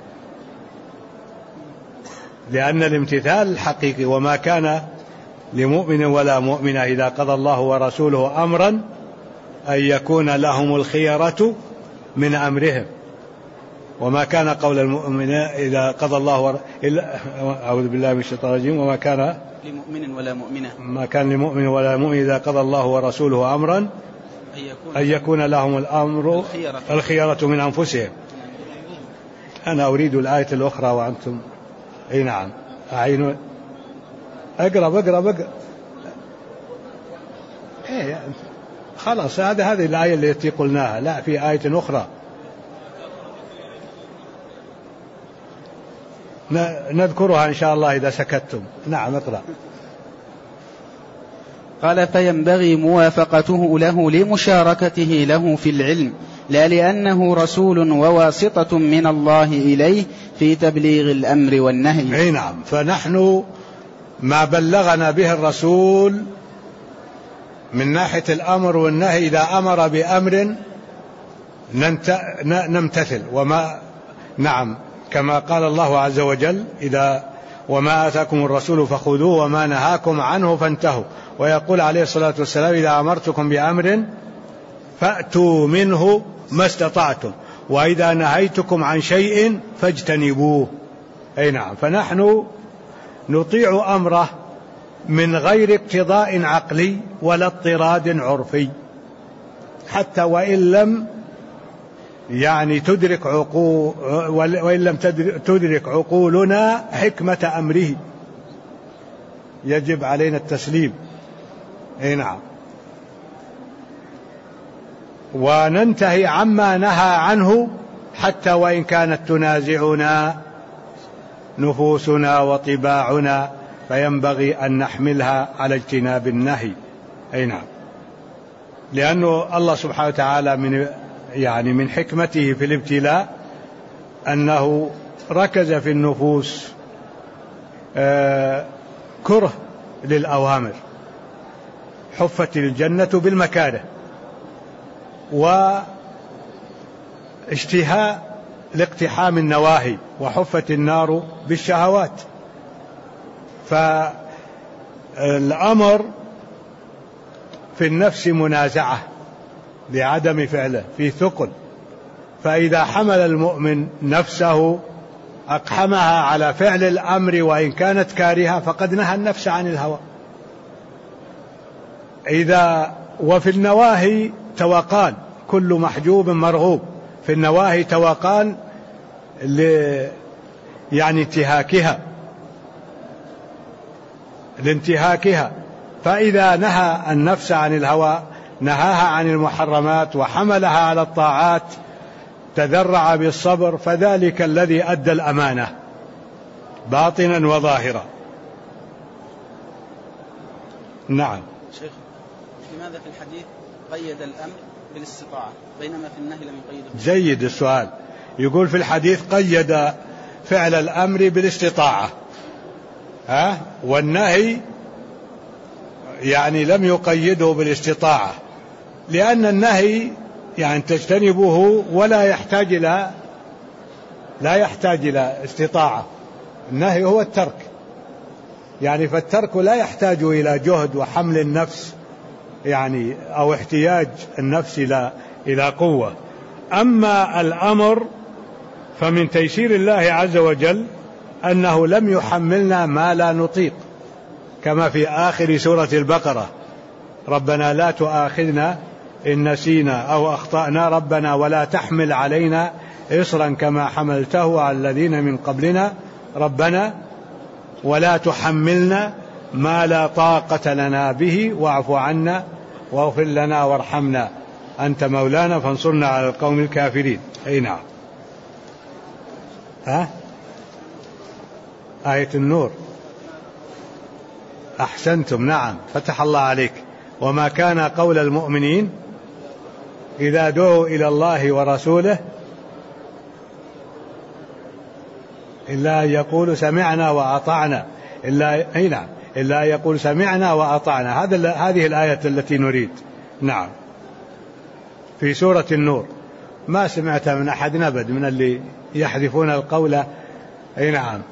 لأن الامتثال الحقيقي: وما كان لمؤمن ولا مؤمنة إذا قضى الله ورسوله أمرا أن يكون لهم الخيرة من أمرهم، وما كان قول المؤمن إذا قضى الله أعوذ بالله من الشيطان الرجيم، وما كان
لمؤمن ولا مؤمنة،
ما كان لمؤمن ولا مؤمن إذا قضى الله ورسوله أمرا أن يكون لهم الأمر الخيرة من أنفسهم. أنا أريد الآية الأخرى وأنتم أي نعم أعينوا. اقرأ إيه خلاص، هذه الآية التي قلناها. لا، في آية أخرى نذكرها إن شاء الله إذا سكتتم. نعم، اقرأ.
قال: فينبغي موافقته له لمشاركته له في العلم، لا لأنه رسول وواسطة من الله إليه في تبليغ الأمر والنهي.
أي نعم، فنحن ما بلغنا به الرسول من ناحية الأمر والنهي، إذا أمر بأمر نمتثل، نعم، كما قال الله عز وجل: وما آتاكم الرسول فخذوه وما نهاكم عنه فانتهوا. ويقول عليه الصلاة والسلام: إذا أمرتكم بأمر فأتوا منه ما استطعتم، وإذا نهيتكم عن شيء فاجتنبوه. أي نعم، فنحن نطيع أمره من غير اقتضاء عقلي ولا اضطراد عرفي، حتى وإن لم تدرك عقولنا حكمة أمره، يجب علينا التسليم. أي نعم، وننتهي عما نهى عنه حتى وإن كانت تنازعنا نفوسنا وطباعنا، فينبغي أن نحملها على اجتناب النهي. أي نعم، لأنه الله سبحانه وتعالى من حكمته في الابتلاء أنه ركز في النفوس كره للأوامر، حفت الجنة بالمكاره، واشتهاء لاقتحام النواهي، وحفت النار بالشهوات. فالأمر في النفس منازعة لعدم فعله، في ثقل، فإذا حمل المؤمن نفسه أقحمها على فعل الأمر وإن كانت كارهة فقد نهى النفس عن الهوى. وفي النواهي توقان، كل محجوب مرغوب، في النواهي توقان لانتهاكها فإذا نهى النفس عن الهوى نهاها عن المحرمات وحملها على الطاعات تذرع بالصبر، فذلك الذي أدى الأمانة باطنا وظاهرا. نعم.
شيخ، لماذا في الحديث قيد الأمر بالاستطاعة بينما في النهي لم يقيده؟
جيد السؤال. يقول في الحديث قيد فعل الأمر بالاستطاعة، والنهي يعني لم يقيده بالاستطاعة، لأن النهي يعني تجتنبه ولا يحتاج إلى استطاعة. النهي هو الترك، يعني فالترك لا يحتاج إلى جهد وحمل النفس يعني أو احتياج النفس إلى قوة. أما الأمر فمن تيسير الله عز وجل أنه لم يحملنا ما لا نطيق، كما في آخر سورة البقرة: ربنا لا تؤاخذنا إن نسينا أو أخطأنا ربنا ولا تحمل علينا إصرا كما حملته على الذين من قبلنا ربنا ولا تحملنا ما لا طاقة لنا به واعف عنا واغفر لنا وارحمنا أنت مولانا فانصرنا على القوم الكافرين. أي نعم. آية النور. أحسنتم، نعم، فتح الله عليك. وما كان قول المؤمنين إذا دعوا إلى الله ورسوله إلا يقول سمعنا وأطعنا، إلا يقول سمعنا وأطعنا. هذه الآية التي نريد. نعم، في سورة النور. ما سمعت من أحد أبد من اللي يحذفون القول. أي نعم.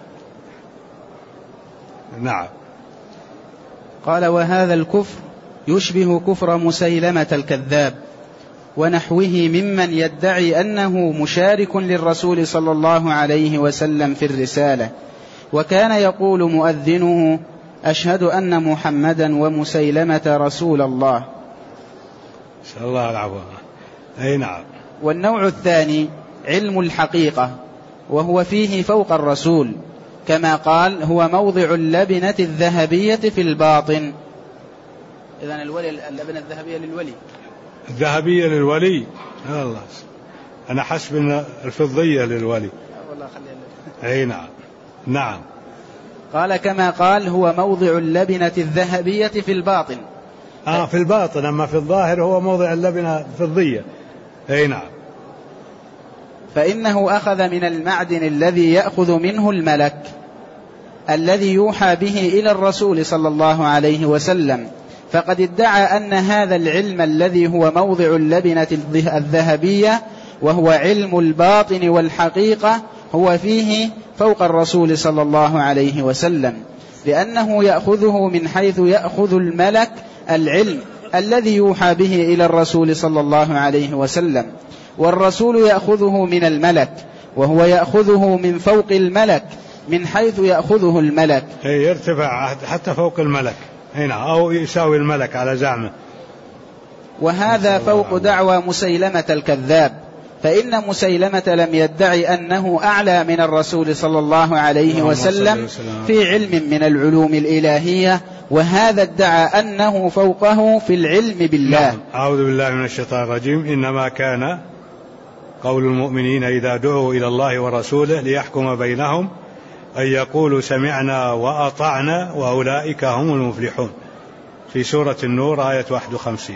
نعم.
قال: وهذا الكفر يشبه كفر مسيلمة الكذاب ونحوه ممن يدعي أنه مشارك للرسول صلى الله عليه وسلم في الرسالة، وكان يقول مؤذنه: أشهد أن محمدا ومسيلمة رسول الله.
نسأل الله العفو. أي نعم.
والنوع الثاني علم الحقيقة، وهو فيه فوق الرسول، كما قال: هو موضع اللبنة الذهبية في الباطن. إذن اللبنة الذهبية للولي.
الذهبية للولي. الله، أنا حسب أن الفضية للولي.
والله خليها.
أي نعم. نعم.
قال: كما قال: هو موضع اللبنة الذهبية في الباطن.
في الباطن، أما في الظاهر هو موضع اللبنة الفضية. أي نعم.
فإنه أخذ من المعدن الذي يأخذ منه الملك الذي يوحى به إلى الرسول صلى الله عليه وسلم، فقد ادعى أن هذا العلم الذي هو موضع اللبنة الذهبية وهو علم الباطن والحقيقة هو فيه فوق الرسول صلى الله عليه وسلم، لأنه يأخذه من حيث يأخذ الملك العلم الذي يوحى به إلى الرسول صلى الله عليه وسلم، والرسول يأخذه من الملك وهو يأخذه من فوق الملك من حيث يأخذه الملك،
يرتفع حتى فوق الملك هنا أو يساوي الملك على زعمه.
وهذا فوق دعوى مسيلمة الكذاب، فإن مسيلمة لم يدعي أنه أعلى من الرسول صلى الله عليه وسلم في علم من العلوم الإلهية، وهذا ادعى أنه فوقه في العلم بالله.
نعم. أعوذ بالله من الشيطان الرجيم. إنما كان قول المؤمنين إذا دعوا إلى الله ورسوله ليحكم بينهم أن يقولوا سمعنا وأطعنا وأولئك هم المفلحون، في سورة النور آية 51.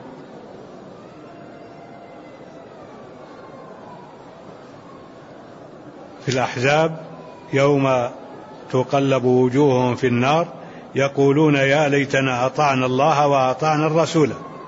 في الأحزاب: يوم تقلب وجوههم في النار يقولون يا ليتنا أطعنا الله وأطعنا الرسول.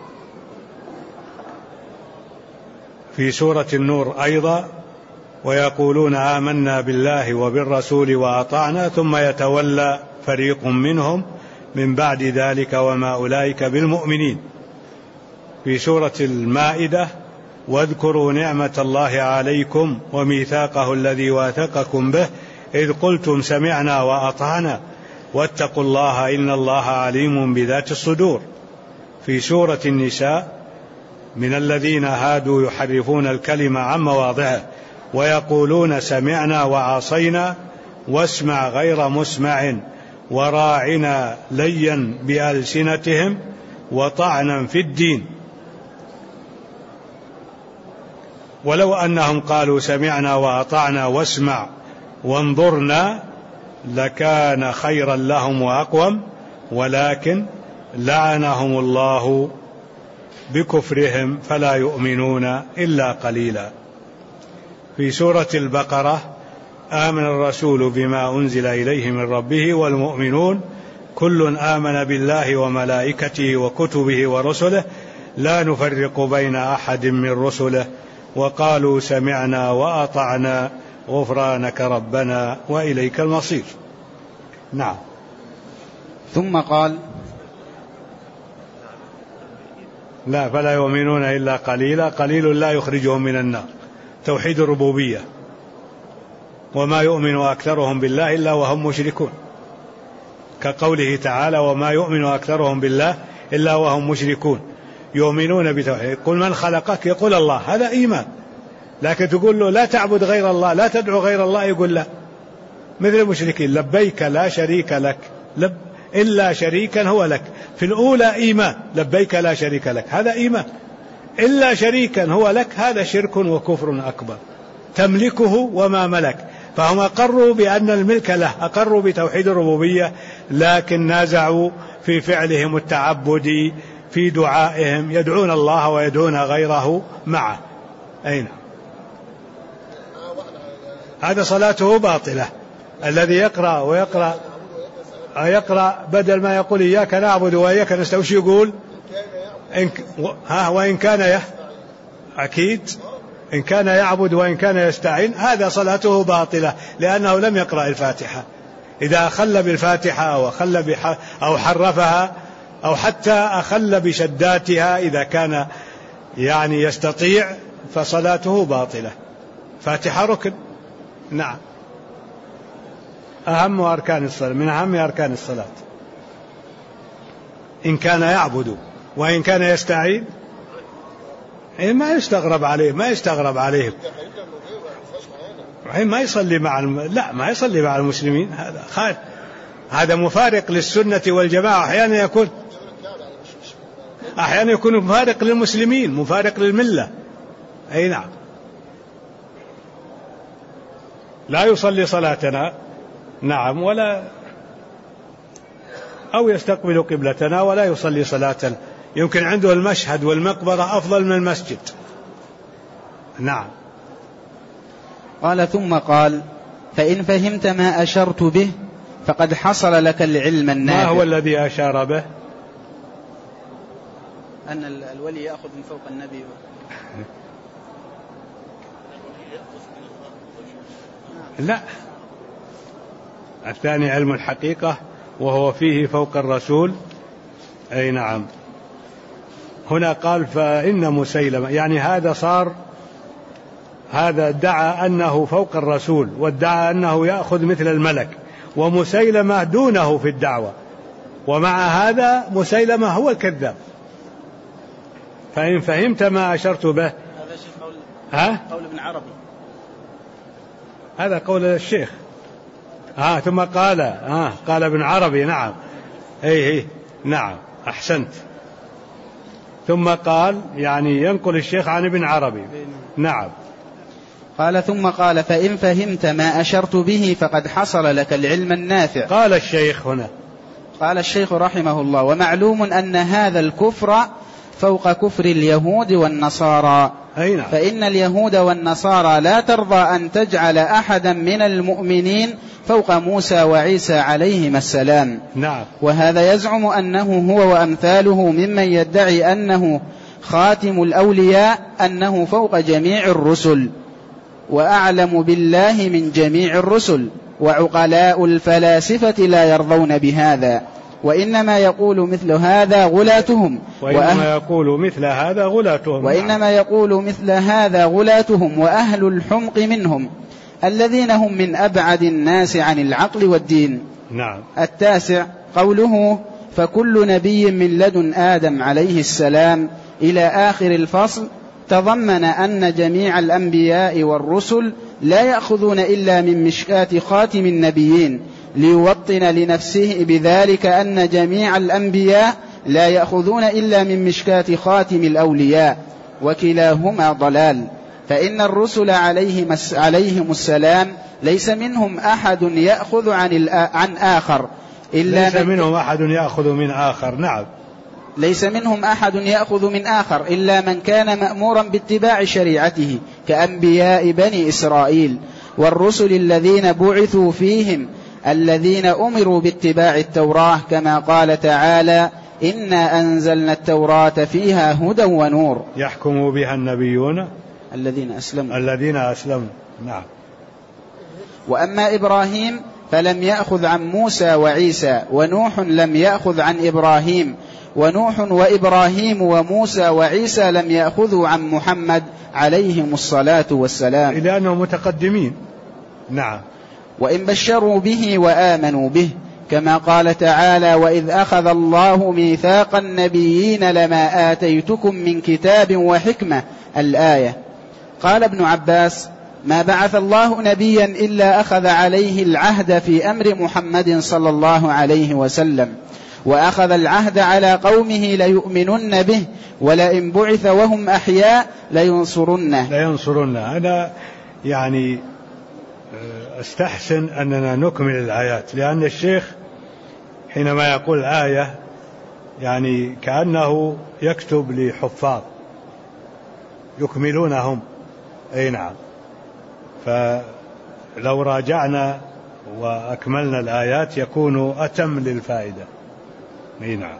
في سورة النور أيضا: ويقولون آمنا بالله وبالرسول وأطعنا ثم يتولى فريق منهم من بعد ذلك وما أولئك بالمؤمنين. في سورة المائدة: واذكروا نعمة الله عليكم وميثاقه الذي واثقكم به إذ قلتم سمعنا وأطعنا واتقوا الله إن الله عليم بذات الصدور. في سورة النساء: من الذين هادوا يحرفون الكلم عن مواضعه ويقولون سمعنا وعصينا واسمع غير مسمع وراعنا ليا بألسنتهم وطعنا في الدين، ولو أنهم قالوا سمعنا وأطعنا واسمع وانظرنا لكان خيرا لهم وأقوم، ولكن لعنهم الله بكفرهم فلا يؤمنون إلا قليلا. في سورة البقرة: آمن الرسول بما أنزل إليه من ربه والمؤمنون كل آمن بالله وملائكته وكتبه ورسله لا نفرق بين أحد من رسله وقالوا سمعنا وأطعنا غفرانك ربنا وإليك المصير. نعم.
ثم قال:
لا، فلا يؤمنون إلا قليلا، قليل لا يخرجهم من النار، توحيد الربوبية. وما يؤمن أكثرهم بالله إلا وهم مشركون، كقوله تعالى: وما يؤمن أكثرهم بالله إلا وهم مشركون. يؤمنون بتوحيد. قل من خلقك؟ يقول الله، هذا إيمان. لكن تقول له لا تعبد غير الله، لا تدعو غير الله، يقول لا، مثل المشركين: لبيك لا شريك لك إلا شريكا هو لك. في الأولى إيمان، لبيك لا شريك لك، هذا إيمان. إلا شريكا هو لك، هذا شرك وكفر أكبر، تملكه وما ملك. فهم أقروا بأن الملك له، أقروا بتوحيد الربوبية، لكن نازعوا في فعلهم التعبدي، في دعائهم يدعون الله ويدعون غيره معه. أين هذا صلاته باطلة. الذي يقرأ بدل ما يقول إياك نعبد وإياك نستعين يقول وإن كان أكيد إن كان يعبد وإن كان يستعين، هذا صلاته باطلة، لأنه لم يقرأ الفاتحة. إذا أخل بالفاتحة أو حرفها أو حتى أخل بشداتها إذا كان يعني يستطيع، فصلاته باطلة. فاتحة ركن. نعم، أهم أركان الصلاة، من أهم أركان الصلاة. إن كان يعبد وإن كان يستعين، ما يستغرب عليه، ما يستغرب عليه. ما يصلي ما يصلي مع المسلمين، هذا مفارق للسنة والجماعة. أحيانا يكون مفارق للمسلمين، مفارق للملة. أي نعم، لا يصلي صلاتنا، نعم، أو يستقبل قبلتنا ولا يصلي صلاتنا. يمكن عنده المشهد والمقبرة أفضل من المسجد. نعم.
قال: ثم قال: فإن فهمت ما أشرت به فقد حصل لك العلم النافع.
ما هو الذي أشار به؟
أن الولي يأخذ من فوق النبي.
لا، الثاني علم الحقيقة وهو فيه فوق الرسول. أي نعم. هنا قال: فإن مسيلمة، يعني هذا ادعى أنه فوق الرسول، وادعى أنه يأخذ مثل الملك، ومسيلمة دونه في الدعوة، ومع هذا مسيلمة هو الكذاب. فإن فهمت ما أشرت به. هذا
قول ابن عربي،
هذا قول الشيخ. ثم قال ابن عربي. نعم، أي نعم، أحسنت. ثم قال، يعني ينقل الشيخ عن ابن عربي. نعم.
قال: ثم قال: فإن فهمت ما أشرت به فقد حصل لك العلم النافع.
قال الشيخ هنا،
قال الشيخ رحمه الله: ومعلوم أن هذا الكفر فوق كفر اليهود والنصارى. فإن اليهود والنصارى لا ترضى أن تجعل أحدا من المؤمنين فوق موسى وعيسى عليهما السلام.
نعم.
وهذا يزعم أنه هو وأمثاله ممن يدعي أنه خاتم الأولياء، أنه فوق جميع الرسل وأعلم بالله من جميع الرسل. وعقلاء الفلاسفة لا يرضون بهذا، وإنما يقول مثل هذا غلاتهم وأهل الحمق منهم، الذين هم من أبعد الناس عن العقل والدين.
نعم.
9 قوله: فكل نبي من لدن آدم عليه السلام إلى آخر الفصل، تضمن أن جميع الأنبياء والرسل لا يأخذون إلا من مشكاة خاتم النبيين، ليوطن لنفسه بذلك أن جميع الأنبياء لا يأخذون إلا من مشكاة خاتم الأولياء، وكلاهما ضلال، فإن الرسل عليهم السلام ليس منهم أحد يأخذ عن آخر إلا
ليس منهم أحد يأخذ من آخر. نعم،
ليس منهم أحد يأخذ من آخر إلا من كان مأمورا باتباع شريعته كأنبياء بني إسرائيل والرسل الذين بعثوا فيهم الذين أمروا باتباع التوراة، كما قال تعالى: إنا أنزلنا التوراة فيها هدى ونور
يحكم بها النبيون
الذين أسلموا.
نعم.
وأما إبراهيم فلم يأخذ عن موسى وعيسى، ونوح لم يأخذ عن إبراهيم، ونوح وإبراهيم وموسى وعيسى لم يأخذوا عن محمد عليهم الصلاة والسلام،
لأنهم متقدمين. نعم.
وإن بشروا به وآمنوا به، كما قال تعالى: وإذ أخذ الله ميثاق النبيين لما آتيتكم من كتاب وحكمة، الآية. قال ابن عباس: ما بعث الله نبيا إلا أخذ عليه العهد في أمر محمد صلى الله عليه وسلم، وأخذ العهد على قومه ليؤمنن به ولئن بعث وهم أحياء لينصرنه.
أنا يعني استحسن أننا نكمل الآيات، لأن الشيخ حينما يقول آية يعني كأنه يكتب لحفاظ يكملونهم. أي نعم. فلو راجعنا وأكملنا الآيات يكون أتم للفائدة. أي نعم.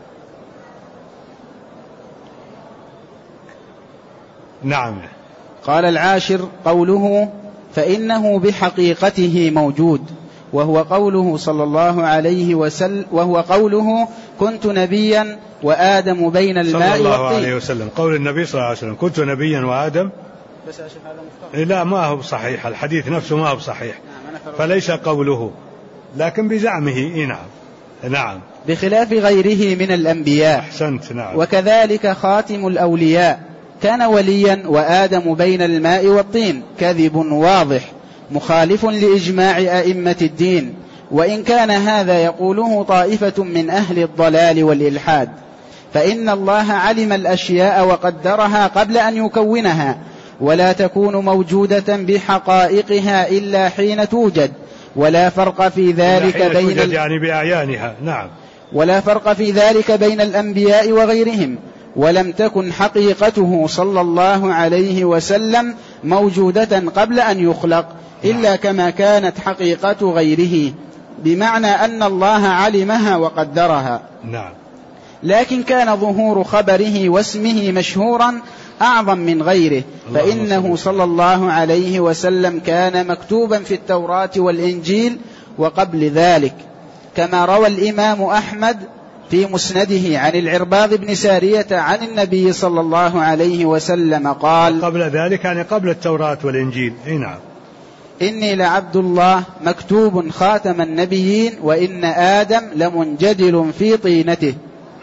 نعم.
قال العاشر: قوله فإنه بحقيقته موجود، وهو قوله صلى الله عليه وسلم، وهو قوله كنت نبيا وآدم بين الماء والطين.
صلى الله عليه وسلم. قول النبي صلى الله عليه وسلم كنت نبيا وآدم،
بس يا شيخ هذا مفترض.
لا، ما هو صحيح، الحديث نفسه ما هو صحيح. فليس قوله، لكن بزعمه. نعم.
بخلاف غيره من الأنبياء.
أحسنت. نعم.
وكذلك خاتم الأولياء كان وليا وآدم بين الماء والطين، كذب واضح مخالف لإجماع أئمة الدين، وإن كان هذا يقوله طائفة من أهل الضلال والإلحاد، فإن الله علم الأشياء وقدرها قبل أن يكونها، ولا تكون موجودة بحقائقها إلا حين توجد، ولا فرق في ذلك بين
يعني بأعيانها. نعم.
ولا فرق في ذلك بين الأنبياء وغيرهم، ولم تكن حقيقته صلى الله عليه وسلم موجودة قبل أن يخلق إلا كما كانت حقيقة غيره، بمعنى أن الله علمها وقدرها.
نعم.
لكن كان ظهور خبره واسمه مشهورا أعظم من غيره، فإنه صلى الله عليه وسلم كان مكتوبا في التوراة والإنجيل وقبل ذلك، كما روى الإمام أحمد في مسنده عن العرباض بن سارية عن النبي صلى الله عليه وسلم قال:
قبل ذلك يعني قبل التوراة والإنجيل. نعم.
إني لعبد الله مكتوب خاتم النبيين، وإن آدم لمنجدل في طينته.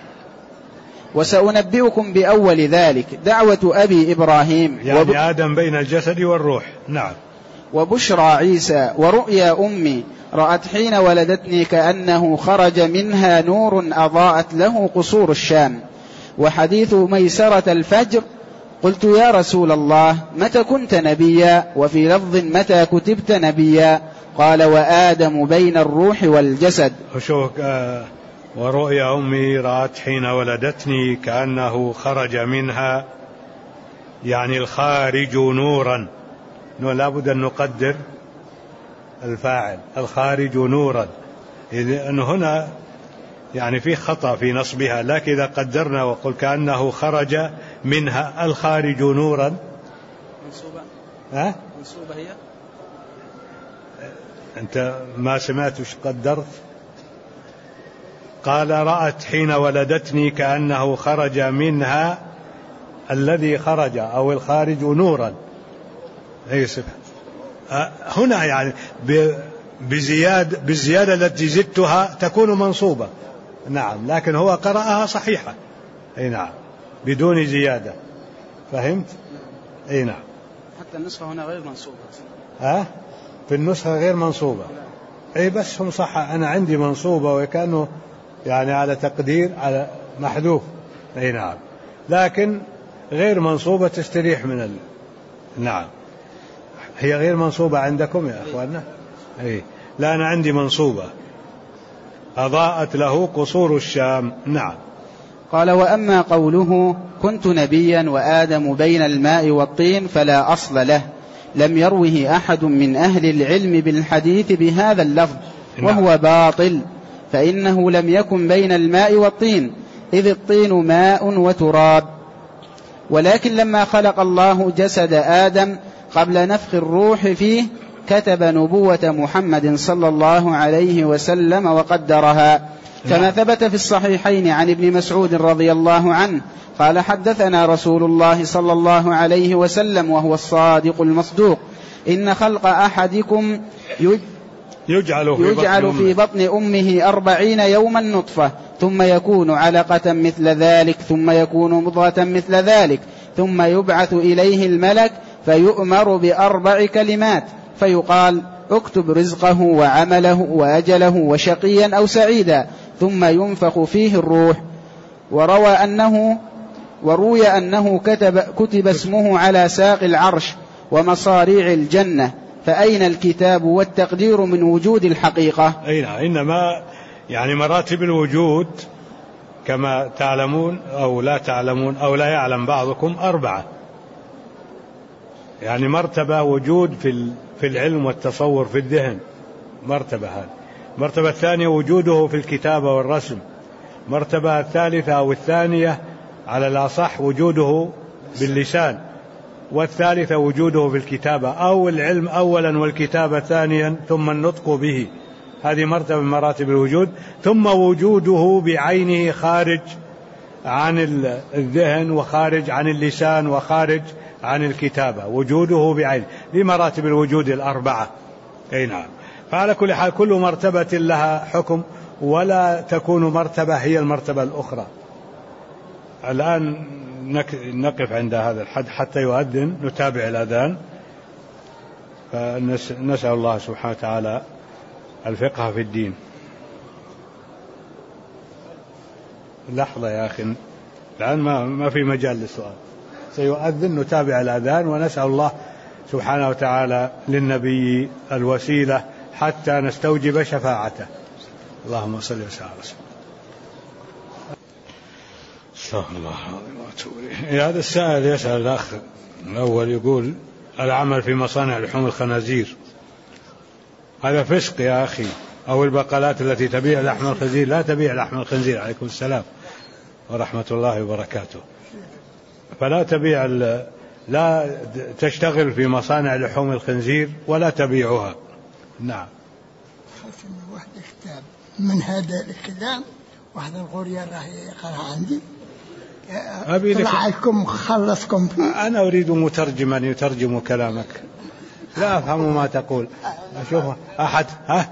وسأنبئكم بأول ذلك دعوة أبي إبراهيم،
يعني آدم بين الجسد والروح. نعم.
وبشرى عيسى، ورؤيا أمي رأت حين ولدتني كأنه خرج منها نور أضاءت له قصور الشام. وحديث ميسرة الفجر، قلت يا رسول الله متى كنت نبيا؟ وفي لفظ متى كتبت نبيا؟ قال وآدم بين الروح والجسد.
ورؤيا أمي رأت حين ولدتني كأنه خرج منها، يعني الخارج نورا. لا بد أن نقدر الفاعل، الخارج نورا، لأنه هنا يعني في خطأ في نصبها، لكن إذا قدرنا وقل كأنه خرج منها الخارج نورا.
منصوبة هي؟
أنت ما سمعت وش قدرت؟ قال رأت حين ولدتني كأنه خرج منها الذي خرج أو الخارج نورا. هنا يعني بالزيادة التي زدتها تكون منصوبة. نعم. لكن هو قرأها صحيحة. أي نعم، بدون زيادة. فهمت؟ أي نعم.
حتى النسخة هنا غير منصوبة.
في النسخة غير منصوبة. أي بس هم صح، أنا عندي منصوبة وكأنه يعني على تقدير على محذوف. أي نعم، لكن غير منصوبة تستريح من نعم، هي غير منصوبة عندكم يا أخواننا؟ أي لا، أنا عندي منصوبة، أضاءت له قصور الشام. نعم.
قال: وأما قوله كنت نبيا وآدم بين الماء والطين فلا أصل له، لم يروه أحد من أهل العلم بالحديث بهذا اللفظ، وهو باطل، فإنه لم يكن بين الماء والطين، إذ الطين ماء وتراب. ولكن لما خلق الله جسد آدم قبل نفخ الروح فيه كتب نبوة محمد صلى الله عليه وسلم وقدرها، كما ثبت في الصحيحين عن ابن مسعود رضي الله عنه قال: حدثنا رسول الله صلى الله عليه وسلم وهو الصادق المصدوق: إن خلق أحدكم يجعل في بطن أمه 40 يوما نطفة، ثم يكون علقة مثل ذلك، ثم يكون مضغة مثل ذلك، ثم يبعث إليه الملك فيؤمر ب4 كلمات، فيقال: اكتب رزقه وعمله وأجله وشقيا أو سعيدا، ثم ينفخ فيه الروح. وروي أنه كتب اسمه على ساق العرش ومصاريع الجنة، فأين الكتاب والتقدير من وجود الحقيقة؟
إنما يعني مراتب الوجود كما تعلمون أو لا تعلمون أو لا يعلم بعضكم 4. يعني مرتبة وجود في العلم والتصور في الذهن، مرتبة هذه. مرتبة الثانية وجوده في الكتابة والرسم. مرتبة الثالثة أو الثانية على الأصح وجوده باللسان. والثالثة وجوده في الكتابة أو العلم أولا والكتابة ثانيا ثم النطق به. هذه مرتبة من مراتب الوجود. ثم وجوده بعينه خارج عن الذهن وخارج عن اللسان وخارج عن الكتابة، وجوده بعينه. لمراتب الوجود 4. أي نعم. فعلى كل حال كل مرتبة لها حكم، ولا تكون مرتبة هي المرتبة الأخرى. الآن نقف عند هذا الحد حتى يؤذن، نتابع الأذان، فنسأل الله سبحانه وتعالى الفقه في الدين. لحظة يا أخي، الآن ما في مجال للسؤال، سيؤذن، نتابع الأذان، ونسأل الله سبحانه وتعالى للنبي الوسيلة حتى نستوجب شفاعته. اللهم صل وسلم على رسول الله. هذا السائل يسأل الأخ الأول، يقول: العمل في مصانع لحوم الخنازير هذا فسق يا أخي، أو البقالات التي تبيع لحم الخنزير لا تبيع لحم الخنزير. عليكم السلام ورحمة الله وبركاته. فلا تبيع، لا تشتغل في مصانع لحوم الخنزير ولا تبيعها. نعم.
خاصة واحد كتاب من هذا الكلام، واحد الغورية راهي يقرأ عندي، طلعكم خلصكم فيه.
أنا أريد مترجما يترجم كلامك، لا أفهم ما تقول. أشوف أحد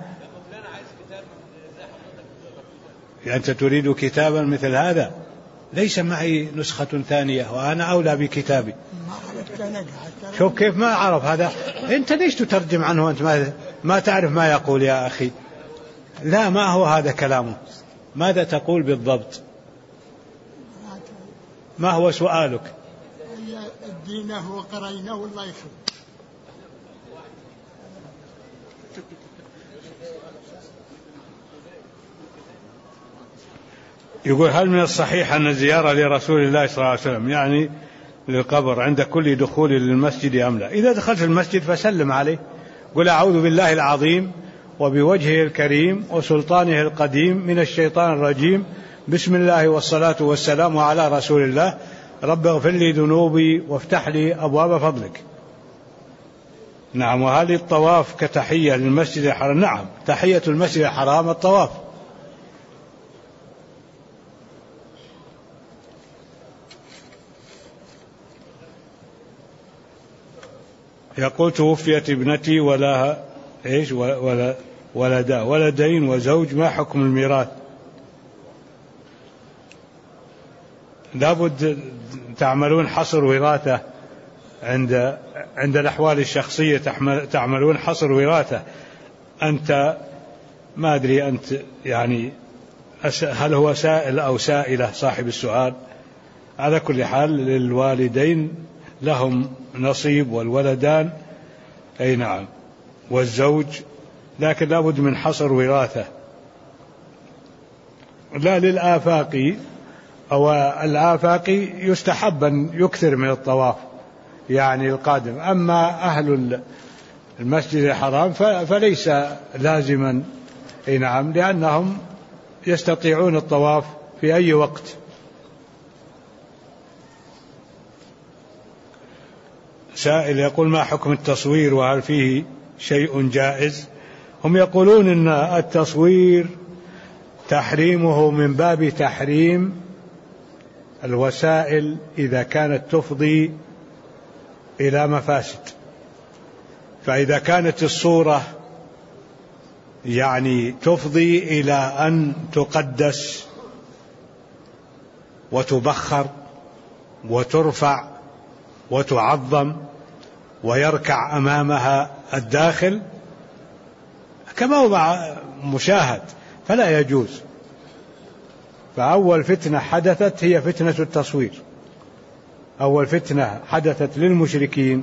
أنت تريد كتابا مثل هذا؟ ليس معي نسخة ثانية وأنا أولى بكتابي. شوف كيف ما أعرف هذا. أنت ليش تترجم عنه؟ أنت ما تعرف ما يقول يا أخي. لا، ما هو هذا كلامه. ماذا تقول بالضبط؟ ما هو سؤالك؟
اديناه وقريناه والله يخلص.
يقول: هل من الصحيح أن الزيارة لرسول الله صلى الله عليه وسلم يعني للقبر عند كل دخول للمسجد أم لا؟ إذا دخلت المسجد فسلم عليه، قل: أعوذ بالله العظيم وبوجهه الكريم وسلطانه القديم من الشيطان الرجيم، بسم الله والصلاة والسلام على رسول الله، رب اغفر لي ذنوبي وافتح لي أبواب فضلك. نعم. وهل الطواف كتحية للمسجد الحرام؟ نعم، تحية المسجد الحرام الطواف. يقول: توفيت ابنتي ولها ولدين وزوج، ما حكم الميراث؟ لابد تعملون حصر وراثة عند الأحوال الشخصية، تعملون حصر وراثة. أنت ما أدري أنت يعني هل هو سائل أو سائلة صاحب السؤال. على كل حال للوالدين لهم نصيب والولدان أي نعم والزوج، لكن لابد من حصر وراثة. لا للآفاقي أو الآفاقي يستحب أن يكثر من الطواف يعني القادم، أما أهل المسجد الحرام فليس لازما أي نعم، لأنهم يستطيعون الطواف في أي وقت. سائل يقول: ما حكم التصوير وهل فيه شيء جائز؟ هم يقولون إن التصوير تحريمه من باب تحريم الوسائل إذا كانت تفضي إلى مفاسد. فإذا كانت الصورة يعني تفضي إلى أن تقدس وتبخر وترفع وتعظم ويركع أمامها الداخل كما هو مشاهد فلا يجوز. فأول فتنة حدثت هي فتنة التصوير، أول فتنة حدثت للمشركين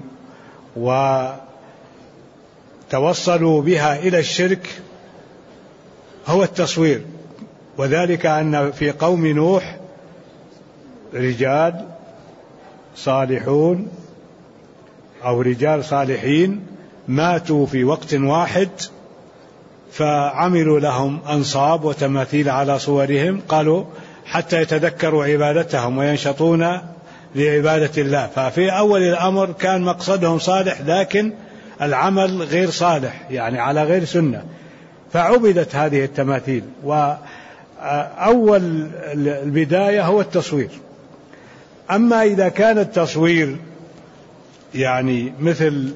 وتوصلوا بها إلى الشرك هو التصوير، وذلك أن في قوم نوح رجال صالحون أو رجال صالحين ماتوا في وقت واحد، فعملوا لهم أنصاب وتماثيل على صورهم، قالوا حتى يتذكروا عبادتهم وينشطون لعبادة الله. ففي أول الأمر كان مقصدهم صالح، لكن العمل غير صالح يعني على غير سنة، فعبدت هذه التماثيل. وأول البداية هو التصوير. أما إذا كان التصوير يعني مثل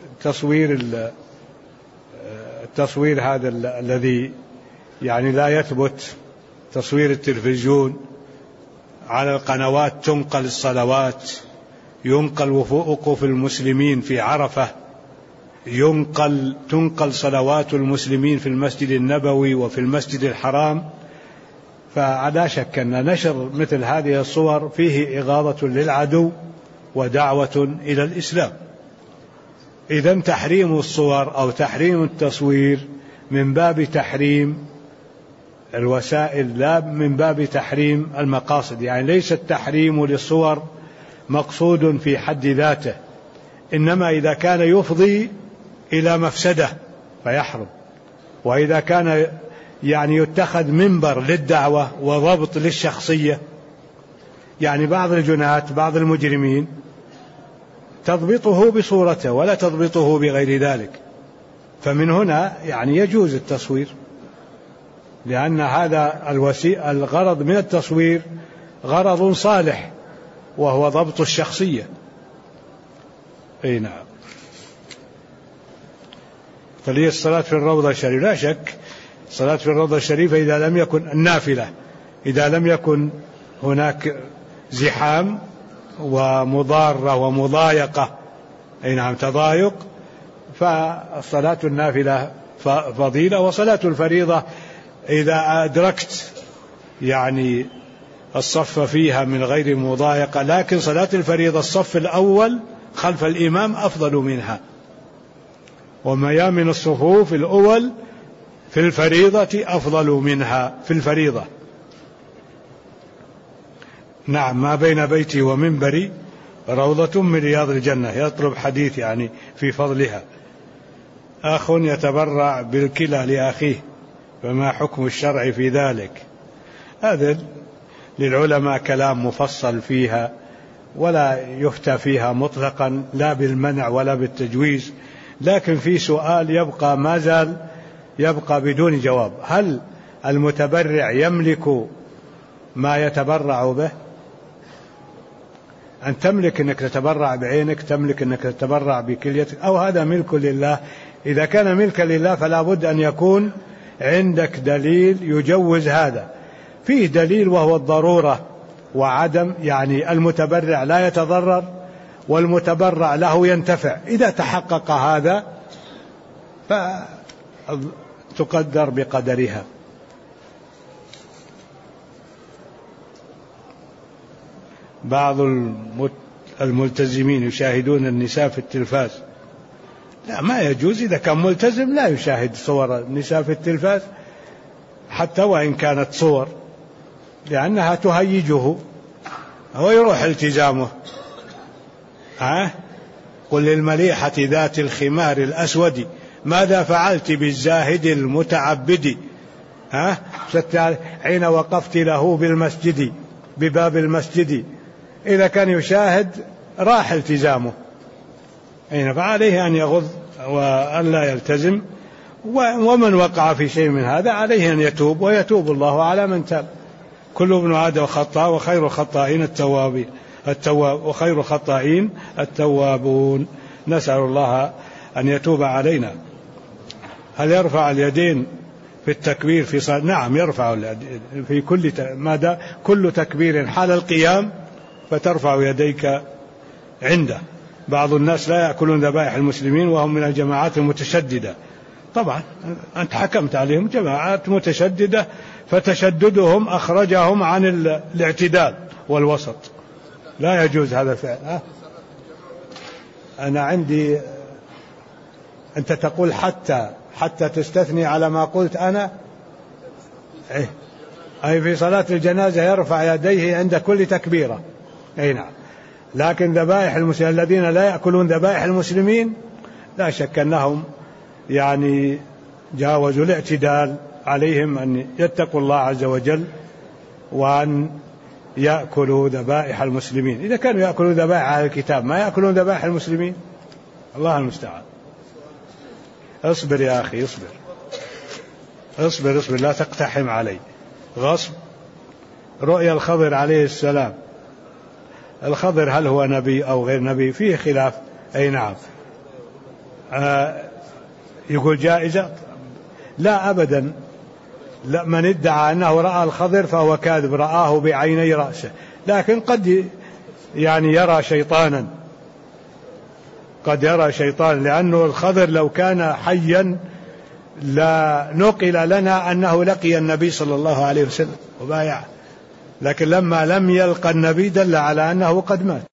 التصوير هذا الذي يعني لا يثبت، تصوير التلفزيون على القنوات، تنقل الصلوات، ينقل وقوف المسلمين في عرفة، تنقل صلوات المسلمين في المسجد النبوي وفي المسجد الحرام، فلا شك أن نشر مثل هذه الصور فيه إغاظة للعدو ودعوة إلى الإسلام. إذن تحريم الصور أو تحريم التصوير من باب تحريم الوسائل لا من باب تحريم المقاصد، يعني ليس التحريم للصور مقصود في حد ذاته، إنما إذا كان يفضي إلى مفسدة فيحرم. وإذا كان يعني يتخذ منبر للدعوة وضبط للشخصية، يعني بعض الجناة بعض المجرمين تضبطه بصورته ولا تضبطه بغير ذلك، فمن هنا يعني يجوز التصوير، لأن هذا الغرض من التصوير غرض صالح وهو ضبط الشخصية. أي نعم. فلي الصلاة في الروضة الشريفة، لا شك الصلاة في الروضة الشريفة إذا لم يكن النافلة، إذا لم يكن هناك زحام ومضارة ومضايقة، أي نعم تضايق، فالصلاة النافلة فضيلة. وصلاة الفريضة إذا أدركت يعني الصف فيها من غير مضايقة، لكن صلاة الفريضة الصف الأول خلف الإمام أفضل منها، وميامن الصفوف الأول في الفريضة أفضل منها في الفريضة. نعم. ما بين بيتي ومنبري روضة من رياض الجنة، يطلب حديث يعني في فضلها. أخ يتبرع بالكلى لأخيه، فما حكم الشرع في ذلك؟ هذا للعلماء كلام مفصل فيها، ولا يفتى فيها مطلقا لا بالمنع ولا بالتجويز، لكن في سؤال يبقى ما زال يبقى بدون جواب: هل المتبرع يملك ما يتبرع به؟ أن تملك أنك تتبرع بعينك، تملك أنك تتبرع بكليتك، أو هذا ملك لله؟ إذا كان ملكا لله فلا بد أن يكون عندك دليل يجوز هذا. فيه دليل وهو الضرورة وعدم يعني المتبرع لا يتضرر والمتبرع له ينتفع. إذا تحقق هذا تقدر بقدرها. بعض الملتزمين يشاهدون النساء في التلفاز. لا، ما يجوز. إذا كان ملتزم لا يشاهد صور النساء في التلفاز حتى وإن كانت صور، لأنها تهيجه ويروح التزامه. قل للمليحة ذات الخمار الأسود ماذا فعلت بالزاهد المتعبد؟ حين وقفت له بالمسجد بباب المسجد. إذا كان يشاهد راح التزامه، فعليه أن يغض وأن لا يلتزم. ومن وقع في شيء من هذا عليه أن يتوب، ويتوب الله على من تاب. كل ابن آدم خطاء وخير الخطائين وخير الخطائين التوابون. نسأل الله أن يتوب علينا. هل يرفع اليدين في التكبير في صلاة؟ نعم، يرفع في كل تكبير حال القيام فترفع يديك عنده. بعض الناس لا يأكلون ذبائح المسلمين وهم من الجماعات المتشددة. طبعا أنت حكمت عليهم جماعات متشددة، فتشددهم أخرجهم عن الاعتدال والوسط. لا يجوز هذا الفعل. أنا عندي، أنت تقول حتى تستثني على ما قلت أنا. أي في صلاة الجنازة يرفع يديه عند كل تكبيرة. نعم. لكن ذبائح المسلمين الذين لا يأكلون ذبائح المسلمين لا شك أنهم يعني جاوزوا الاعتدال. عليهم أن يتقوا الله عز وجل وأن يأكلوا ذبائح المسلمين. إذا كانوا يأكلون ذبائح أهل الكتاب ما يأكلون ذبائح المسلمين. الله المستعان. اصبر يا أخي، اصبر لا تقتحم علي. غصب. رؤيا الخضر عليه السلام. الخضر هل هو نبي أو غير نبي؟ فيه خلاف. أي نعم. يقول جائزة؟ لا أبدا. لا، من ادعى أنه رأى الخضر فهو كاذب، رآه بعيني رأسه. لكن قد يعني يرى شيطانا، لأنه الخضر لو كان حيا لا نقل لنا أنه لقي النبي صلى الله عليه وسلم وبايعه، لكن لما لم يلقى النبي دل على أنه قد مات.